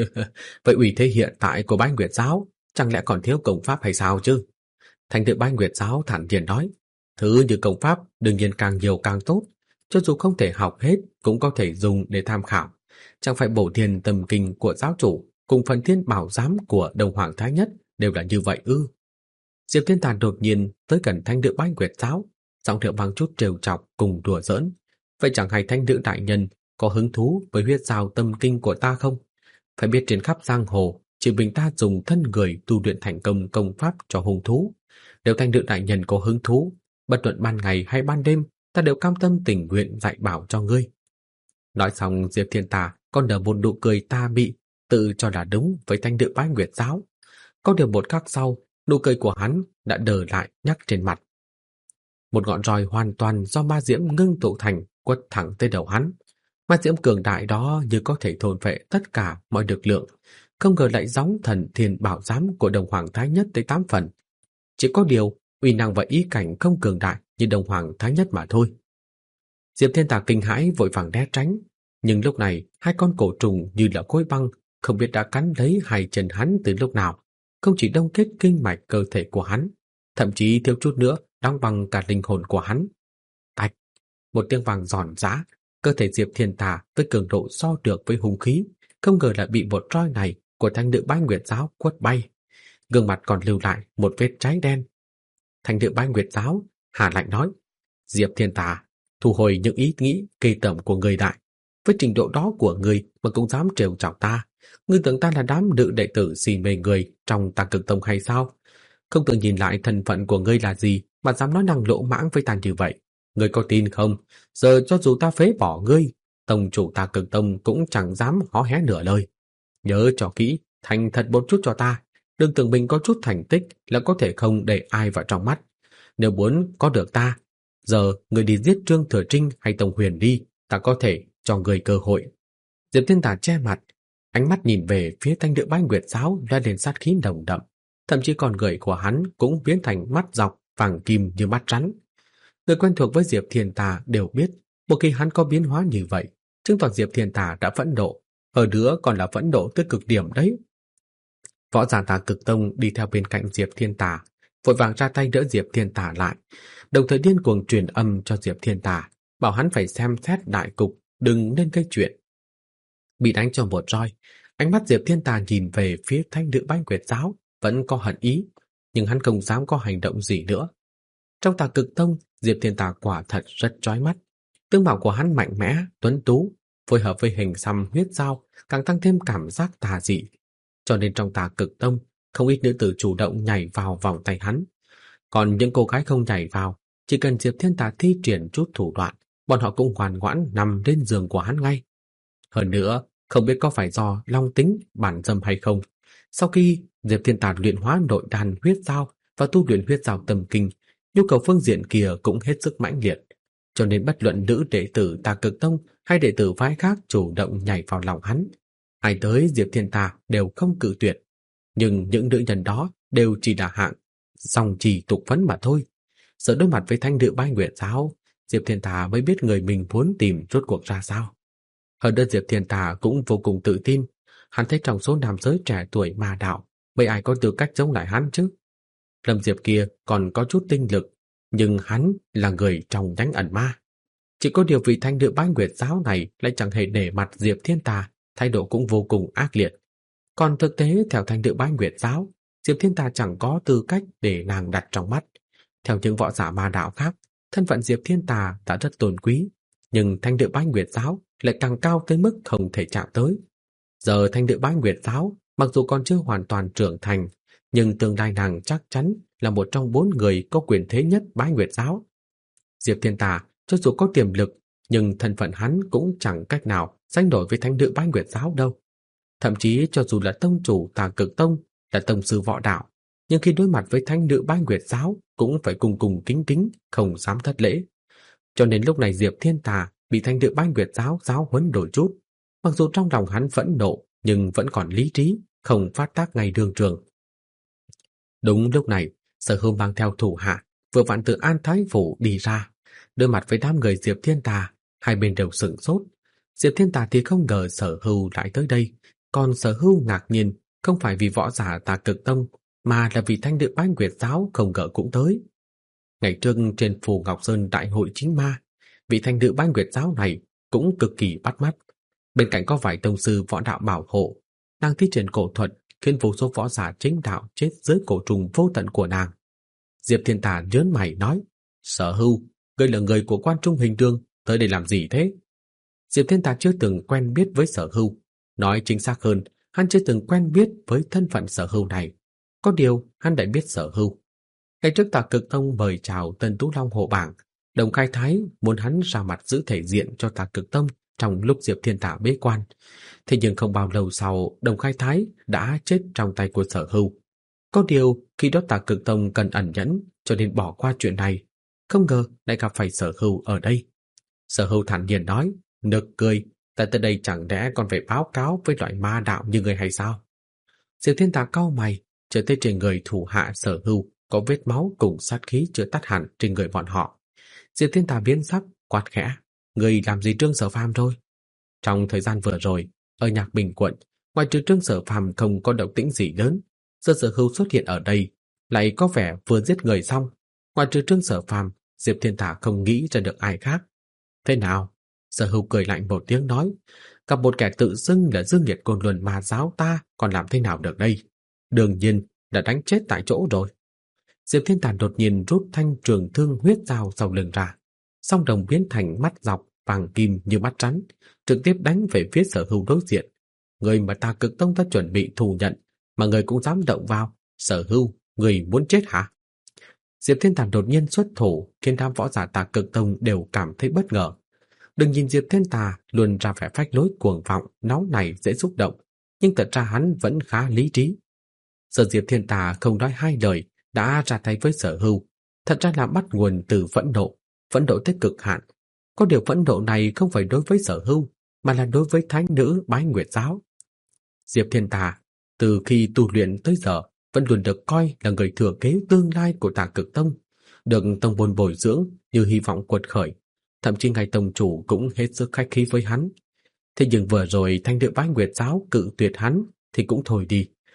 vậy uy thế hiện tại của Bái Nguyệt giáo chẳng lẽ còn thiếu công pháp hay sao chứ? Thành nữ Bái Nguyệt giáo thản nhiên nói: thứ như công pháp đương nhiên càng nhiều càng tốt, cho dù không thể học hết cũng có thể dùng để tham khảo. Chẳng phải Bổ Thiên Tâm Kinh của giáo chủ cùng Phần Thiên Bảo Giám của Đông Hoàng Thái Nhất đều là như vậy ư? Diệp Thiên Tà đột nhiên tới gần thanh nữ Bái Nguyệt giáo, giọng điệu mang chút trêu chọc cùng đùa giỡn. Vậy chẳng hay thanh nữ đại nhân có hứng thú với huyết giao tâm kinh của ta không? Phải biết trên khắp giang hồ, chỉ mình ta dùng thân người tu luyện thành công công pháp cho hung thú. Nếu thanh nữ đại nhân có hứng thú, bất luận ban ngày hay ban đêm, ta đều cam tâm tình nguyện dạy bảo cho ngươi. Nói xong, Diệp Thiên Tà còn nở một nụ cười ta bị, tự cho là đúng với thanh nữ Bái Nguyệt giáo. Có điều một khắc sau, nụ cười của hắn đã đờ lại nhắc trên mặt. Một ngọn roi hoàn toàn do ma diễm ngưng tụ thành quất thẳng tới đầu hắn. Ma diễm cường đại đó như có thể thôn phệ tất cả mọi lực lượng, không ngờ lại gióng Thần Thiên Bảo Giám của Đông Hoàng Thái Nhất tới 8 phần. Chỉ có điều, uy năng và ý cảnh không cường đại như Đông Hoàng Thái Nhất mà thôi. Diệp Thiên Tà kinh hãi vội vàng né tránh, nhưng lúc này hai con cổ trùng như là khối băng không biết đã cắn lấy hai chân hắn từ lúc nào, không chỉ đông kết kinh mạch cơ thể của hắn, thậm chí thiếu chút nữa đóng băng cả linh hồn của hắn. Tạch, một tiếng vàng giòn giã, cơ thể Diệp Thiên Tà với cường độ so được với hung khí, không ngờ lại bị một roi này của thanh nữ Bái Nguyệt giáo quất bay, gương mặt còn lưu lại một vết cháy đen. Thanh nữ Bái Nguyệt giáo hạ lạnh nói: Diệp Thiên Tà, thu hồi những ý nghĩ kỳ tởm của người đại. Với trình độ đó của người mà cũng dám trêu chọc ta, ngươi tưởng ta là đám nữ đệ tử xì mê người trong Tà Cực Tông hay sao? Không tự nhìn lại thân phận của ngươi là gì mà dám nói năng lỗ mãng với ta như vậy. Ngươi có tin không? Giờ cho dù ta phế bỏ ngươi, tông chủ Tà Cực Tông cũng chẳng dám hó hé nửa lời. Nhớ cho kỹ, thành thật một chút cho ta. Đừng tưởng mình có chút thành tích là có thể không để ai vào trong mắt. Nếu muốn có được ta, giờ ngươi đi giết Trương Thừa Trinh hay Tông Huyền đi, ta có thể cho ngươi cơ hội. Diệp Thiên Tà che mặt, ánh mắt nhìn về phía thanh nữ Bái Nguyệt giáo đã lên sát khí nồng đậm, thậm chí con người của hắn cũng biến thành mắt dọc vàng kim như mắt rắn. Người quen thuộc với Diệp Thiên Tà đều biết, một khi hắn có biến hóa như vậy, chứng tỏ Diệp Thiên Tà đã phẫn nộ, hơn nữa còn là phẫn nộ tới cực điểm đấy. Võ giả Tà Cực Tông đi theo bên cạnh Diệp Thiên Tà, vội vàng ra tay đỡ Diệp Thiên Tà lại, đồng thời điên cuồng truyền âm cho Diệp Thiên Tà, bảo hắn phải xem xét đại cục, đừng nên gây chuyện. Bị đánh cho một roi, ánh mắt Diệp Thiên Tà nhìn về phía Thanh Nữ Bái Nguyệt Giáo, vẫn có hận ý, nhưng hắn không dám có hành động gì nữa. Trong Tà Cực Tông, Diệp Thiên Tà quả thật rất chói mắt. Tướng mạo của hắn mạnh mẽ, tuấn tú, phối hợp với hình xăm huyết dao, càng tăng thêm cảm giác tà dị. Cho nên trong Tà Cực Tông, không ít nữ tử chủ động nhảy vào vòng tay hắn. Còn những cô gái không nhảy vào, chỉ cần Diệp Thiên Tà thi triển chút thủ đoạn, bọn họ cũng ngoan ngoãn nằm lên giường của hắn ngay. Hơn nữa, không biết có phải do long tính, bản dâm hay không, sau khi Diệp Thiên Tà luyện hóa nội đan huyết dao và tu luyện huyết dao tâm kinh, nhu cầu phương diện kia cũng hết sức mãnh liệt. Cho nên bất luận nữ đệ tử Tà Cực Tông hay đệ tử phái khác chủ động nhảy vào lòng hắn, ai tới Diệp Thiên Tà đều không cự tuyệt. Nhưng những nữ nhân đó đều chỉ là hạng song chỉ tục phấn mà thôi. Giờ đối mặt với Thanh Nữ Bái Nguyệt Giáo, Diệp Thiên Tà mới biết người mình muốn tìm rốt cuộc ra sao. Hơn nữa Diệp Thiên Tà cũng vô cùng tự tin, hắn thấy trong số nam giới trẻ tuổi ma đạo, mấy ai có tư cách chống lại hắn chứ? Lâm Diệp kia còn có chút tinh lực, nhưng hắn là người trong nhánh ẩn ma. Chỉ có điều vị Thanh Nữ Bái Nguyệt Giáo này lại chẳng hề để mặt Diệp Thiên Tà, thái độ cũng vô cùng ác liệt. Còn thực tế theo Thanh Nữ Bái Nguyệt Giáo, Diệp Thiên Tà chẳng có tư cách để nàng đặt trong mắt. Theo những võ giả ma đạo khác, thân phận Diệp Thiên Tà đã rất tôn quý, nhưng Thanh Nữ Bái Nguyệt Giáo lại càng cao tới mức không thể chạm tới. Giờ Thanh Nữ Bái Nguyệt Giáo mặc dù còn chưa hoàn toàn trưởng thành, nhưng tương lai nàng chắc chắn là một trong 4 người có quyền thế nhất Bái Nguyệt Giáo. Diệp Thiên Tà cho dù có tiềm lực, nhưng thân phận hắn cũng chẳng cách nào sánh đổi với Thanh Nữ Bái Nguyệt Giáo đâu. Thậm chí cho dù là tông chủ Tà Cực Tông, là tông sư võ đạo, nhưng khi đối mặt với Thanh Nữ Bái Nguyệt Giáo cũng phải cùng cùng kính kính, không dám thất lễ. Cho nên lúc này Diệp Thiên Tà bị Thanh Nữ Bái Nguyệt Giáo giáo huấn đổi chút. Mặc dù trong lòng hắn phẫn nộ, nhưng vẫn còn lý trí, không phát tác ngay đường trường. Đúng lúc này, Sở Hưu mang theo thủ hạ vừa vặn từ An Thái Phủ đi ra, đối mặt với đám người Diệp Thiên Tà, hai bên đều sửng sốt. Diệp Thiên Tà thì không ngờ Sở Hưu lại tới đây, còn Sở Hưu ngạc nhiên không phải vì võ giả Tà Cực Tông, mà là vì Thanh Nữ Bái Nguyệt Giáo không ngờ cũng tới. Ngày trước trên Phù Ngọc Sơn Đại hội chính ma, vị Thanh Nữ Bái Nguyệt Giáo này cũng cực kỳ bắt mắt. Bên cạnh có vài tông sư võ đạo bảo hộ, nàng thi triển cổ thuật khiến vô số võ giả chính đạo chết dưới cổ trùng vô tận của nàng. Diệp Thiên Tà nhớn mày nói: Sở Hưu, ngươi là người của Quan Trung Hình Đường, tới đây làm gì thế? Diệp Thiên Tà chưa từng quen biết với Sở Hưu, nói chính xác hơn, hắn chưa từng quen biết với thân phận Sở Hưu này. Có điều hắn đã biết Sở Hưu. Ngày trước Tà Cực Tông mời chào Tân Tú Long hộ bảng, Đồng Khai Thái muốn hắn ra mặt giữ thể diện cho Tà Cực Tông trong lúc Diệp Thiên Tà bế quan. Thế nhưng không bao lâu sau, Đồng Khai Thái đã chết trong tay của Sở Hưu. Có điều khi đó Tà Cực Tông cần ẩn nhẫn, cho nên bỏ qua chuyện này. Không ngờ lại gặp phải Sở Hưu ở đây. Sở Hưu thản nhiên nói: Nực cười, ta tới đây chẳng lẽ còn phải báo cáo với loại ma đạo như người hay sao? Diệp Thiên Tà cau mày, chợt thấy trên người thủ hạ Sở Hưu có vết máu cùng sát khí chưa tắt hẳn trên người bọn họ. Diệp Thiên Tà biến sắc, quát khẽ: Người làm gì Trương Sở Phàm rồi? Trong thời gian vừa rồi, ở Nhạc Bình quận, ngoài trừ Trương Sở Phàm không có động tĩnh gì lớn, giờ Sở Hưu xuất hiện ở đây, lại có vẻ vừa giết người xong. Ngoài trừ Trương Sở Phàm, Diệp Thiên Tà không nghĩ ra được ai khác. Thế nào? Sở Hưu cười lạnh một tiếng nói: Gặp một kẻ tự xưng là Dương Nghiệt Côn Luân Ma Giáo ta còn làm thế nào được đây? Đương nhiên đã đánh chết tại chỗ rồi. Diệp Thiên Tà đột nhiên rút thanh trường thương huyết dao sau lưng ra, song đồng biến thành mắt dọc vàng kim như mắt rắn, trực tiếp đánh về phía Sở Hưu đối diện. Người mà Tà Cực Tông đã chuẩn bị thù nhận, mà người cũng dám động vào. Sở Hưu, người muốn chết hả? Diệp Thiên Tà đột nhiên xuất thủ, khiến đám võ giả Tà Cực Tông đều cảm thấy bất ngờ. Đừng nhìn Diệp Thiên Tà luôn ra vẻ phách lối cuồng vọng, nóng này dễ xúc động, nhưng thật ra hắn vẫn khá lý trí. Giờ Diệp Thiên Tà không nói hai lời đã ra tay với Sở Hưu, thật ra là bắt nguồn từ phẫn nộ tới cực hạn. Có điều phẫn nộ này không phải đối với Sở Hưu, mà là đối với Thánh Nữ Bái Nguyệt Giáo. Diệp Thiên Tà từ khi tu luyện tới giờ vẫn luôn được coi là người thừa kế tương lai của Tà Cực Tông, được tông môn bồi dưỡng như hy vọng quật khởi, thậm chí ngay tông chủ cũng hết sức khách khí với hắn. Thế nhưng vừa rồi Thanh Nữ Bái Nguyệt Giáo cự tuyệt hắn thì cũng thôi đi,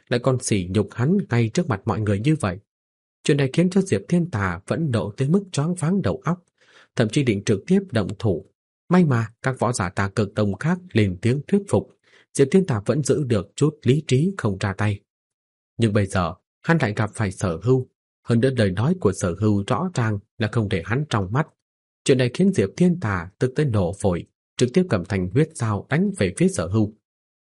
lại còn sỉ nhục hắn ngay trước mặt mọi người như vậy. Chuyện này khiến cho Diệp Thiên Tà phẫn nộ tới mức choáng váng đầu óc, thậm chí định trực tiếp động thủ. May mà các võ giả Tà Cực Tông khác lên tiếng thuyết phục, Diệp Thiên Tà vẫn giữ được chút lý trí không ra tay. Nhưng bây giờ, hắn lại gặp phải Sở Hưu, hơn nữa lời nói của Sở Hưu rõ ràng là không để hắn trong mắt. Chuyện này khiến Diệp Thiên Tà tức tới nổ phổi, trực tiếp cầm thành huyết dao đánh về phía Sở Hưu.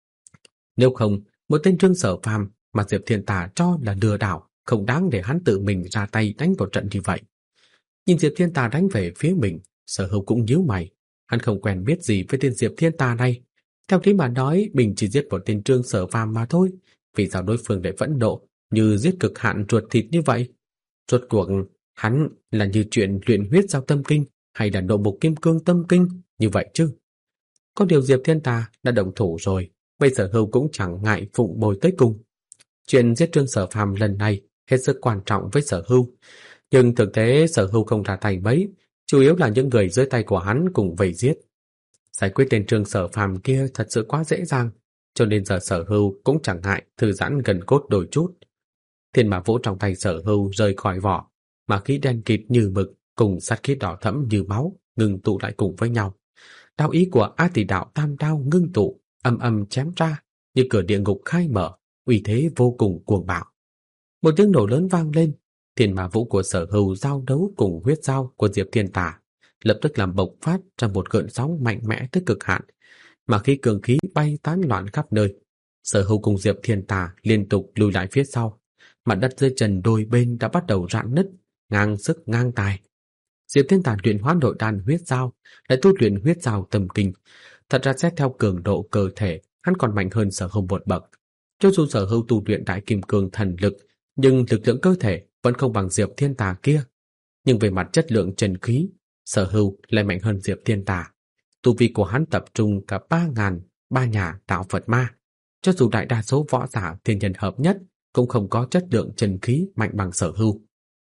Nếu không, một tên Trương Sở Phàm mà Diệp Thiên Tà cho là lừa đảo, không đáng để hắn tự mình ra tay đánh một trận như vậy. Nhìn Diệp Thiên Tà đánh về phía mình, Sở Hưu cũng nhíu mày. Hắn không quen biết gì với tên Diệp Thiên Tà này. Theo lý mà nói, mình chỉ giết một tên Trương Sở Phàm mà thôi. Vì sao đối phương lại phẫn nộ như giết cực hạn ruột thịt như vậy? Rốt cuộc hắn là như chuyện luyện huyết giao tâm kinh hay là nộ mục kim cương tâm kinh như vậy chứ? Có điều Diệp Thiên Tà đã động thủ rồi, bây giờ Hưu cũng chẳng ngại phụng bồi tới cùng. Chuyện giết Trương Sở Phàm lần này hết sức quan trọng với Sở Hưu, nhưng thực tế Sở Hưu không ra tay mấy, chủ yếu là những người dưới tay của hắn cùng vây giết. Giải quyết tên Trương Sở Phàm kia thật sự quá dễ dàng, cho nên giờ Sở Hưu cũng chẳng ngại thư giãn gần cốt đôi chút. Thiên Mã Vũ trong tay Sở Hưu rời khỏi vỏ, mà khí đen kịt như mực cùng sát khí đỏ thẫm như máu ngưng tụ lại cùng với nhau. Đao ý của A Tỷ Đạo Tam Đao ngưng tụ, âm âm chém ra như cửa địa ngục khai mở, uy thế vô cùng cuồng bạo. Một tiếng nổ lớn vang lên, Thiên Mã Vũ của Sở Hưu giao đấu cùng huyết dao của Diệp Thiên Tà, lập tức làm bộc phát ra một gợn sóng mạnh mẽ tới cực hạn, mà khi cường khí bay tán loạn khắp nơi. Sở Hưu cùng Diệp Thiên Tà liên tục lùi lại phía sau, mặt đất dưới chân đôi bên đã bắt đầu rạn nứt, ngang sức ngang tài. Diệp Thiên Tà luyện hóa nội đan huyết dao, lại tu luyện huyết dao tâm kinh. Thật ra xét theo cường độ cơ thể, hắn còn mạnh hơn Sở Hưu một bậc. Cho dù Sở Hưu tu luyện đại kim cương thần lực, nhưng lực lượng cơ thể vẫn không bằng Diệp Thiên Tà kia. Nhưng về mặt chất lượng chân khí, Sở Hưu lại mạnh hơn Diệp Thiên Tà. Tu vi của hắn tập trung cả 3.000 ba nhà đạo Phật ma. Cho dù đại đa số võ giả thiên nhân hợp nhất cũng không có chất lượng chân khí mạnh bằng Sở Hưu.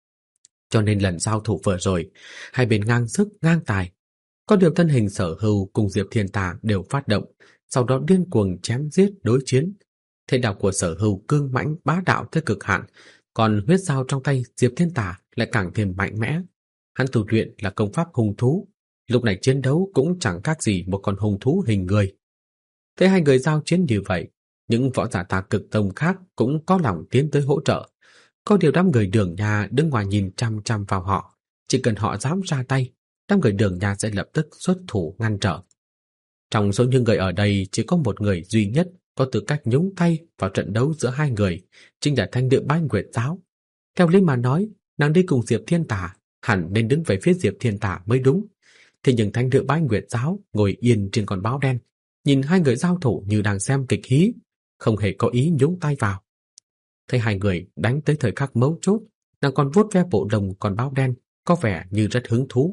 Cho nên lần giao thủ vừa rồi, hai bên ngang sức ngang tài. Có điều thân hình Sở Hưu cùng Diệp Thiên Tà đều phát động, sau đó điên cuồng chém giết đối chiến. Thế đạo của Sở Hưu cương mãnh bá đạo tới cực hạn, còn huyết dao trong tay Diệp Thiên Tà lại càng thêm mạnh mẽ. Hắn tu luyện là công pháp hung thú, lúc này chiến đấu cũng chẳng khác gì một con hung thú hình người. Thấy hai người giao chiến như vậy, những võ giả Tà Cực Tông khác cũng có lòng tiến tới hỗ trợ. Có điều đám người Đường Nha đứng ngoài nhìn chăm chăm vào họ, chỉ cần họ dám ra tay, đám người Đường Nha sẽ lập tức xuất thủ ngăn trở. Trong số những người ở đây chỉ có một người duy nhất có tư cách nhúng tay vào trận đấu giữa hai người, chính là Thanh Địa Bái Nguyệt Giáo. Theo lý mà nói, nàng đi cùng Diệp Thiên Tà hẳn nên đứng về phía Diệp Thiên Tà mới đúng. Thế nhưng Thanh Địa Bái Nguyệt Giáo ngồi yên trên con báo đen, nhìn hai người giao thủ như đang xem kịch hí, không hề có ý nhúng tay vào. Thấy hai người đánh tới thời khắc mấu chốt, nàng còn vuốt ve bộ lông con báo đen, có vẻ như rất hứng thú.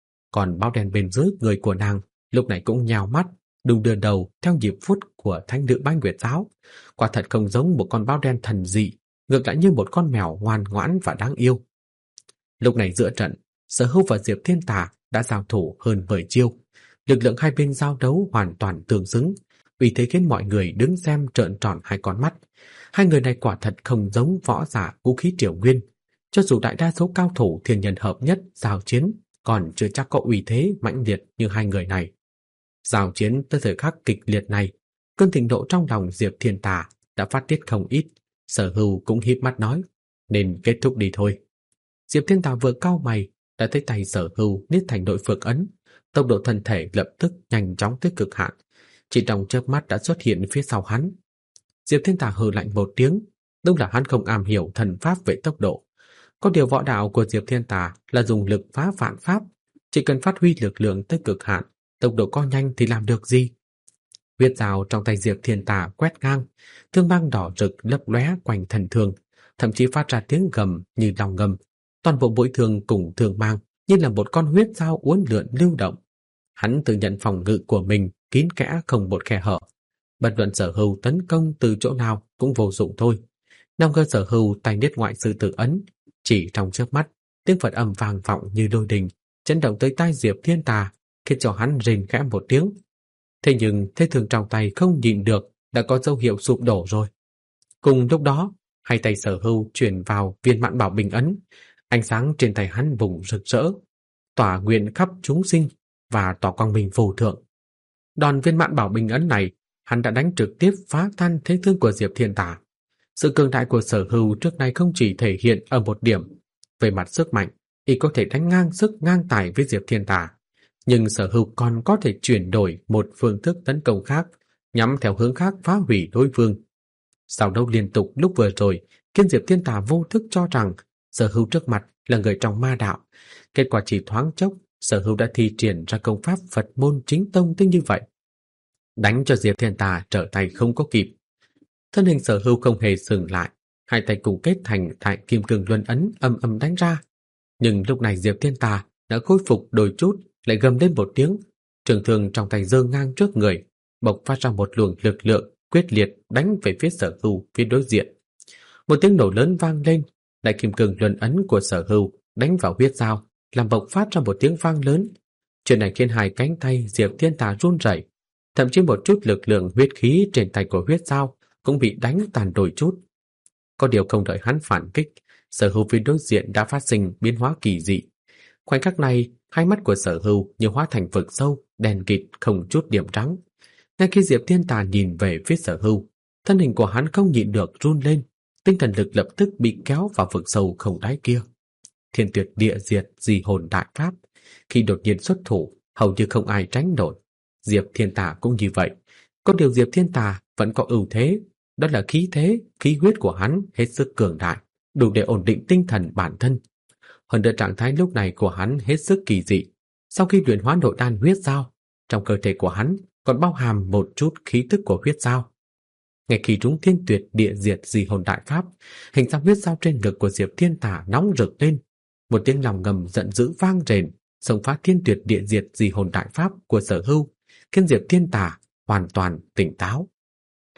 Còn báo đen bên dưới người của nàng lúc này cũng nhào mắt, đung đưa đầu theo nhịp vuốt của Thanh Địa Bái Nguyệt Giáo. Quả thật không giống một con báo đen thần dị, ngược lại như một con mèo ngoan ngoãn và đáng yêu. Lúc này giữa trận, Sở Hưu và Diệp Thiên Tà đã giao thủ hơn 10 chiêu. Lực lượng hai bên giao đấu hoàn toàn tương xứng, vì thế khiến mọi người đứng xem trợn tròn hai con mắt. Hai người này quả thật không giống võ giả vũ khí triều nguyên. Cho dù đại đa số cao thủ thiên nhân hợp nhất giao chiến, còn chưa chắc có uy thế mãnh liệt như hai người này. Giao chiến tới thời khắc kịch liệt này, cơn thịnh nộ trong lòng Diệp Thiên Tà đã phát tiết không ít. Sở Hưu cũng híp mắt nói, nên kết thúc đi thôi. Diệp Thiên Tà vừa cau mày đã thấy tay Sở Hưu niết thành nội phược ấn, tốc độ thân thể lập tức nhanh chóng tới cực hạn, chỉ trong chớp mắt đã xuất hiện phía sau hắn. Diệp Thiên Tà hừ lạnh một tiếng, đúng là hắn không am hiểu thần pháp về tốc độ. Có điều võ đạo của Diệp Thiên Tà là dùng lực phá vạn pháp, chỉ cần phát huy lực lượng tới cực hạn, tốc độ có nhanh thì làm được gì? Huyết dao trong tay Diệp Thiên Tà quét ngang, thương mang đỏ rực lấp lóe quanh thân thương, thậm chí phát ra tiếng gầm như lòng ngầm. Toàn bộ mũi thương cùng thương mang như là một con huyết dao uốn lượn lưu động. Hắn tự nhận phòng ngự của mình kín kẽ không một khe hở. Bất luận Sở Hưu tấn công từ chỗ nào cũng vô dụng thôi. Năm cơ Sở Hưu tay niết ngoại sư tử ấn, chỉ trong chớp mắt, tiếng Phật âm vang vọng như lôi đình, chấn động tới tai Diệp Thiên Tà, khiến cho hắn rên khẽ một tiếng. Thế nhưng thế thương trong tay không nhịn được, đã có dấu hiệu sụp đổ rồi. Cùng lúc đó, hai tay Sở Hưu chuyển vào viên mãn bảo bình ấn, ánh sáng trên tay hắn vùng rực rỡ, tỏa nguyện khắp chúng sinh và tỏ quang minh vô thượng. Đòn viên mãn bảo bình ấn này, hắn đã đánh trực tiếp phá tan thế thương của Diệp Thiên Tà. Sự cường đại của Sở Hưu trước nay không chỉ thể hiện ở một điểm, về mặt sức mạnh, y có thể đánh ngang sức ngang tài với Diệp Thiên Tà, nhưng Sở Hưu còn có thể chuyển đổi một phương thức tấn công khác, nhắm theo hướng khác phá hủy đối phương. Giao đấu liên tục lúc vừa rồi khiến Diệp Thiên Tà vô thức cho rằng Sở Hưu trước mặt là người trong ma đạo. Kết quả chỉ thoáng chốc, Sở Hưu đã thi triển ra công pháp Phật môn chính tông tới như vậy, đánh cho Diệp Thiên Tà trở tay không có kịp. Thân hình Sở Hưu không hề dừng lại, hai tay cùng kết thành tại kim cương luân ấn âm âm đánh ra. Nhưng lúc này Diệp Thiên Tà đã khôi phục đôi chút, lại gầm lên một tiếng, trường thương trong tay giơ ngang trước người, bộc phát ra một luồng lực lượng quyết liệt đánh về phía Sở Hưu phía đối diện. Một tiếng nổ lớn vang lên, đại kim cương luân ấn của Sở Hưu đánh vào huyết dao, làm bộc phát ra một tiếng vang lớn. Chuyện này khiến hai cánh tay Diệp Thiên Tà run rẩy, thậm chí một chút lực lượng huyết khí trên tay của huyết dao cũng bị đánh tàn đôi chút. Có điều không đợi hắn phản kích, Sở Hưu phía đối diện đã phát sinh biến hóa kỳ dị. Khoảnh khắc này, hai mắt của Sở Hưu như hóa thành vực sâu, đen kịt không chút điểm trắng. Ngay khi Diệp Thiên Tà nhìn về phía Sở Hưu, thân hình của hắn không nhịn được run lên, tinh thần lực lập tức bị kéo vào vực sâu không đáy kia. Thiên tuyệt địa diệt dị hồn đại pháp, khi đột nhiên xuất thủ, hầu như không ai tránh nổi. Diệp Thiên Tà cũng như vậy. Có điều Diệp Thiên Tà vẫn có ưu thế, đó là khí thế, khí huyết của hắn hết sức cường đại, đủ để ổn định tinh thần bản thân. Hơn nữa trạng thái lúc này của hắn hết sức kỳ dị. Sau khi luyện hóa nội đan huyết dao, trong cơ thể của hắn còn bao hàm một chút khí tức của huyết dao. Ngay khi trúng thiên tuyệt địa diệt dị hồn đại pháp, hình xăm huyết dao trên ngực của Diệp Thiên Tà nóng rực lên. Một tiếng lòng ngầm giận dữ vang rền, xông phá thiên tuyệt địa diệt dị hồn đại pháp của Sở Hưu, khiến Diệp Thiên Tà hoàn toàn tỉnh táo.